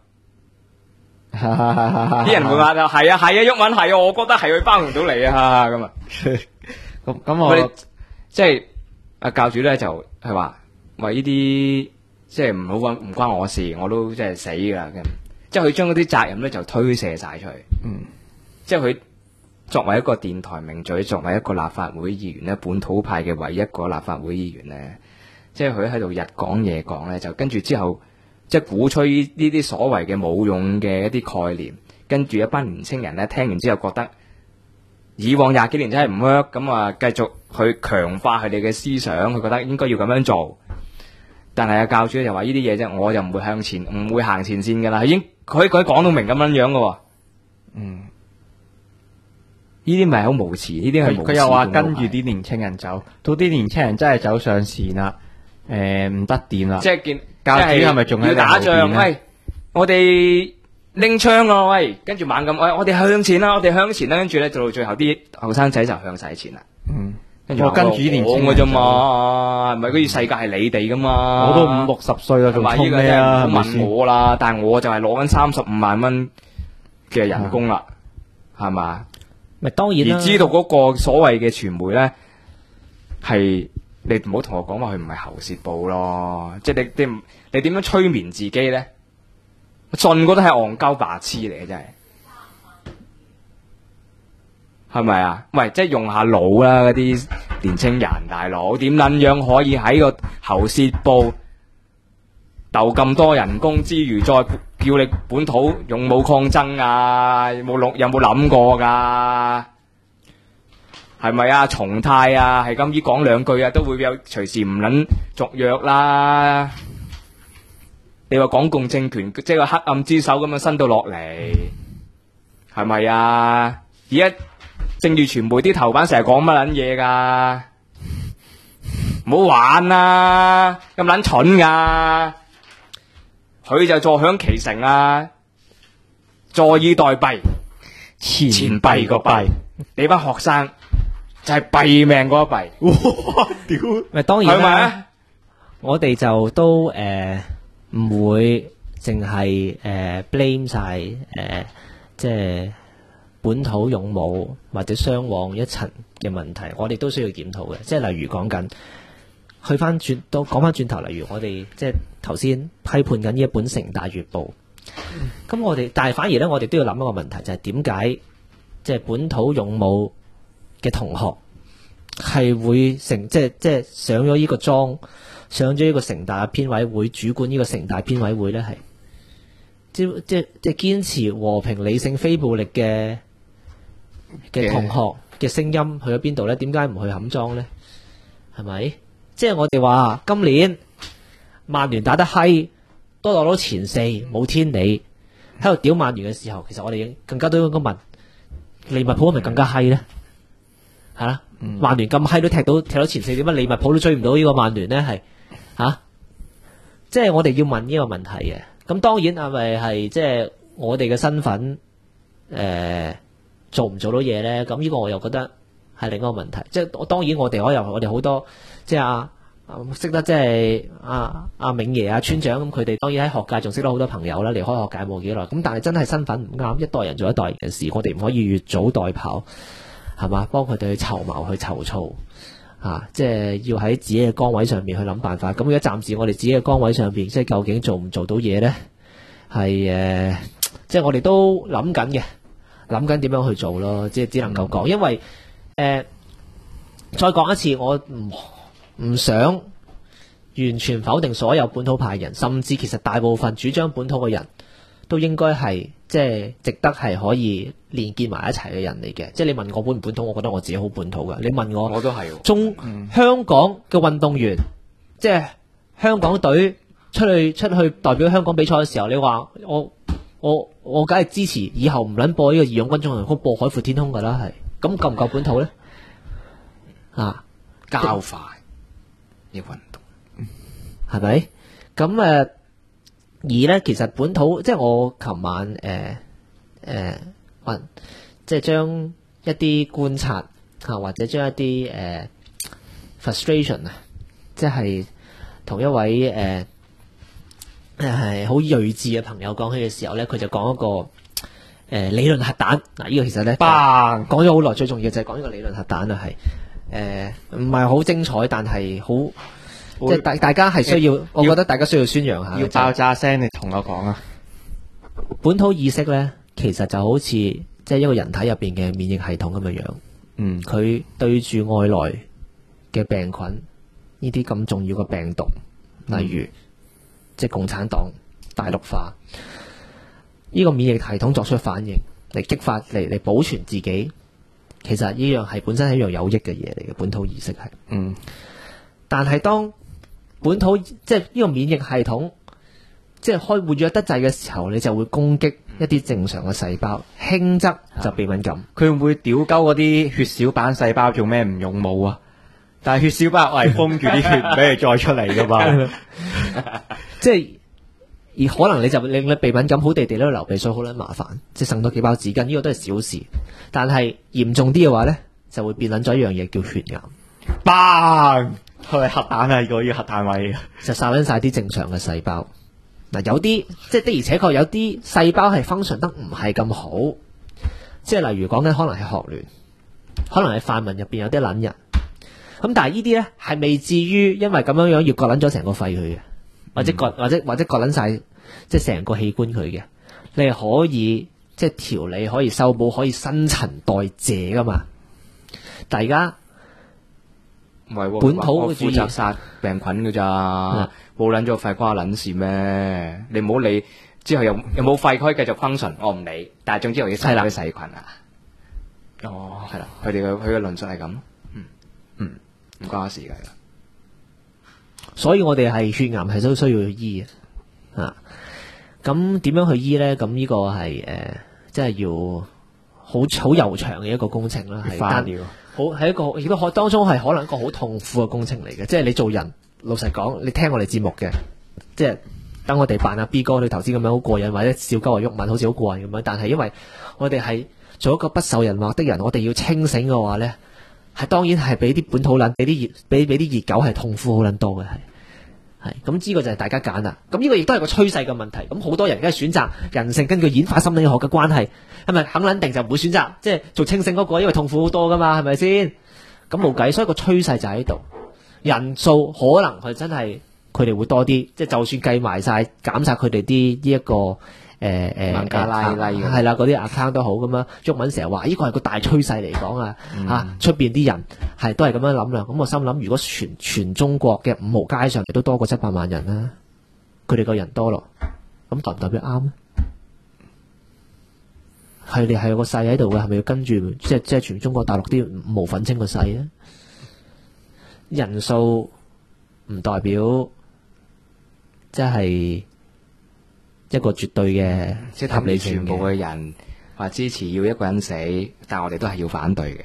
啊，啲人會話係啊，毓民係啊，我覺得係佢包容到你啊咁啊。咁我即係阿教主咧就係話，喂呢啲即係唔好唔關我事，我都即係死㗎啦。即係佢將嗰啲責任咧就推卸晒出去，即係佢作為一個電台名嘴，作為一個立法會議員咧，本土派嘅唯一一個立法會議員咧，即係佢喺度日講夜講咧，就跟住之後即係鼓吹呢啲所謂嘅冇用嘅一啲概念，跟住一班年青人咧聽完之後覺得以往20幾年真係唔 work， 咁啊繼續去強化佢哋嘅思想，佢覺得應該要咁樣做。但係阿教主就話呢啲嘢啫，我就唔會向前，唔會行前線噶啦，已經佢講到明咁樣樣噶。呢啲咪好無恥，呢啲係佢又話跟住啲年青人走，到啲年青人真係走上前啦，唔得掂啦。即係見教主係咪仲喺度打仗？喂，我哋拎槍咯，喂，跟住猛咁，我哋向前啦，我哋向前啦，跟住咧到最後啲後生仔就向晒前啦。我跟住啲年青人啫嘛，唔係嗰啲世界係你哋噶嘛。我都50、60歲啦，仲衝咩啊？唔好問我啦，但係我就係攞緊35萬蚊嘅人工啦，係嘛？咪當然啦。而知道嗰個所謂嘅傳媒咧，係你唔好同我講話佢唔係喉舌報咯，即係你點樣催眠自己咧？信嗰都係戇鳩白痴嚟嘅，真係。係咪啊？喂，即係用下腦啦，嗰啲年青人大佬點撚樣可以喺個喉舌報鬥咁多人工之餘，再叫你本土勇武抗爭啊？有冇諗過㗎？係咪啊？重泰啊，係咁依講兩句啊，都會有隨時唔撚續約啦。你話港共政權即係個黑暗之手咁樣伸到落嚟，係咪啊？而家正義傳媒啲頭版成日講乜撚嘢噶？唔好玩啦，咁撚蠢噶！佢就坐享其成啦，坐以待斃，錢幣個幣，你班學生就係斃命嗰一斃。哇！屌！咪當然啦，我哋就都唔會淨係blame 晒即係本土勇武或者雙往一層嘅問題，我哋都需要檢討嘅。即係例如講緊，講翻轉頭，例如我哋即係頭先批判緊呢一本《城大月報》，咁我哋但係反而咧，我哋都要諗一個問題，就係點解即係本土勇武嘅同學係會即上咗呢個莊，上咗呢個城大嘅編委會主管呢個城大編委會咧，係即堅持和平理性非暴力嘅同學嘅聲音去咗邊度咧？點解唔去冚莊咧？係咪？即係我哋話今年曼聯打得閪，都攞到前四，冇天理。喺度屌曼聯嘅時候，其實我哋更加都應該問利物浦係咪更加閪咧？係啦，曼聯咁閪都踢到前四，點解利物浦都追唔到呢個曼聯咧？係即係我哋要問呢個問題嘅。咁當然係咪係即係我哋嘅身份做唔做到嘢咧？咁呢個我又覺得係另一個問題。即係當然我哋我哋好多即係識得即係阿銘爺啊村長咁，佢哋當然喺學界仲識得好多朋友啦。離開學界冇幾耐，咁但係真係身份唔啱，一代人做一代人嘅事，我哋唔可以越俎代庖，係嘛？幫佢哋去籌謀去籌措即係要喺自己嘅崗位上面去諗辦法。咁而家暫時我哋自己嘅崗位上邊，即係究竟做唔做到嘢咧？係即係我哋都諗緊嘅，諗緊點樣去做咯。即係只能夠講，因為再講一次，我唔想完全否定所有本土派人，甚至其實大部分主張本土嘅人都應該係即係值得係可以連結埋一齊嘅人嚟嘅。即係你問我本唔本土，我覺得我自己好本土㗎。你問我都係香港嘅運動員，即係香港隊出去代表香港比賽嘅時候，你話我梗係支持以後唔撚播呢個義勇軍進行曲，播海闊天空㗎啦，係咁夠唔夠本土咧？ 交快呢個運動係咪？咁而咧，其實本土即係我琴晚即係將一啲觀察或者將一啲frustration 即係同一位係好睿智嘅朋友講起嘅時候咧，佢就講一個理論核彈。嗱，呢個其實咧講咗好耐，最重要就係講呢個理論核彈啊，係唔係好精彩，但係好即係大家係需要，我覺得大家需要宣揚下。 要爆炸聲，你同我講啊！ 本土意識咧，其實就好似即係一個人體入邊嘅免疫系統咁嘅樣。佢對住外來嘅病菌呢啲咁重要嘅病毒，例如即係共產黨大陸化，呢個免疫系統作出反應嚟激發嚟保存自己。其實呢樣係本身係一樣有益嘅嘢嚟嘅，本土意識係。但係當本土即係呢個免疫系統即係開活躍得滯嘅時候，你就會攻擊一啲正常嘅細胞，輕則就鼻敏感。 佢會唔會屌鳩嗰啲血小板細胞做咩唔用武啊？但係血小板我係封住啲血唔俾佢再出嚟噶嘛。 即係而可能你就令你鼻敏感好地地咧流鼻水好撚麻煩，即係剩多幾包紙巾，呢個都係小事。但係嚴重啲嘅話咧，就會變撚咗一樣嘢叫血癌。 砰！係咪核彈啊？如果要核彈位就殺撚晒啲正常嘅細胞。嗱，有啲即係的而且確有啲細胞係 function 得唔係咁好，即係例如講緊可能係學聯，可能係泛民入邊有啲撚人。咁但係呢啲咧係未至於因為咁樣樣要割撚咗成個肺佢嘅，或者割撚晒即係成個器官佢嘅。你係可以即係調理，可以修補，可以新陳代謝噶嘛。但係而家唔係本土我負責殺病菌噶咋，冇撚咗個肺關我撚事咩？你唔好理之後有冇肺可以繼續 function，我唔理。但係總之我要殺啲細菌啊。哦，係啦，佢嘅論述係咁。唔關我事㗎。 所以我哋係血癌係都需要去醫嘅。咁點樣去醫咧？咁呢個係即係要好悠長嘅一個工程啦。係化療。 好係一個，亦都當中係可能一個好痛苦嘅工程嚟嘅。即係你做人，老實講，你聽我哋節目嘅，即係等我哋扮阿 B 哥你頭先咁樣好過癮，或者笑鳩阿鬱文好似好過癮咁樣。但係因為我哋係做一個不受人話的人，我哋要清醒嘅話咧，係當然係俾啲本土撚，俾啲熱狗係痛苦好撚多嘅係咁，呢個就係大家揀啦。咁呢個亦都係個趨勢嘅問題。咁好多人梗係選擇人性根據演化心理學嘅關係，係咪肯撚定就唔會選擇即係做清醒嗰個，因為痛苦好多噶嘛，係咪先？咁冇計，所以個趨勢就喺度。人數可能佢真係佢哋會多啲，即係就算計埋晒減晒佢哋啲呢一個孟加拉係啦，嗰啲 account 都好咁樣。毓民成日話呢個係個大趨勢嚟講啊，出邊啲人係都係咁樣諗啦。咁我心諗，如果全中國嘅5號街上都多過700萬人啦，佢哋個人多咯，咁代唔代表啱咧？係你係有個勢喺度嘅，係咪要跟住即係全中國大陸啲5號粉青個勢咧？人數唔代表即係一個絕對嘅即係合理全部嘅人話支持要一個人死，但係我哋都係要反對嘅，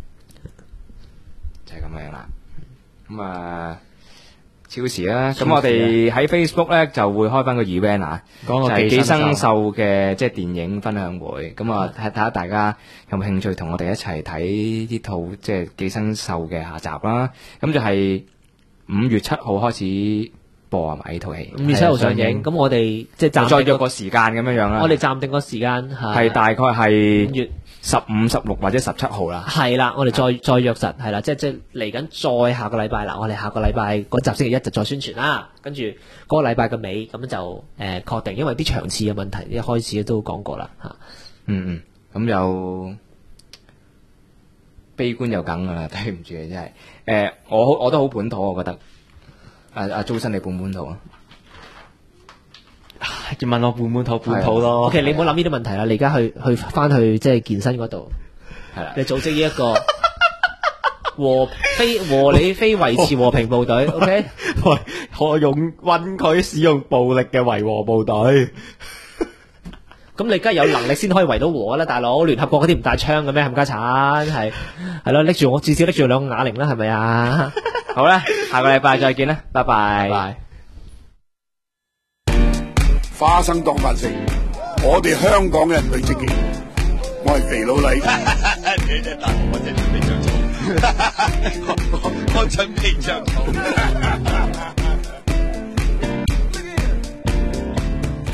就係咁樣啦。咁啊，超時啦，咁我哋喺 Facebook 咧就會開翻個 event 啊，就係寄生獸嘅即係電影分享會。咁啊，睇下大家有冇興趣同我哋一齊睇呢套即係寄生獸嘅下集啦。咁就係5月7號開始播係咪呢套戲 ？5月7號上映，咁我哋即係再約個時間咁樣樣啦。 我哋暫定個時間係大概係5月15、16或者17號啦。 係啦，我哋再約實係啦，即係嚟緊再下個禮拜啦。我哋下個禮拜嗰集星期1就再宣傳啦，跟住嗰個禮拜嘅尾咁就確定，因為啲場次嘅問題，一開始都講過啦嚇。 咁就悲觀又梗噶啦，對唔住你真係。我都好本土，我覺得。阿周生你本唔本土啊？ 要問我本唔本土咯。 OK， 你唔好諗呢啲問題啦，你而家去翻去即係健身嗰度，係啦，你組織呢一個和理非維持和平部隊。OK， 喂，我允許使用暴力嘅維和部隊。 咁你梗係有能力先可以圍到和啦，大佬！聯合國嗰啲唔帶槍嘅咩？冚家鏟係咯，至少拎住2個啞鈴啦，係咪啊？ 好啦，下個禮拜再見啦，拜拜。 花生當飯食，我哋香港人最積極。我係肥佬黎，你隻大我真係準備着草，我準備着草。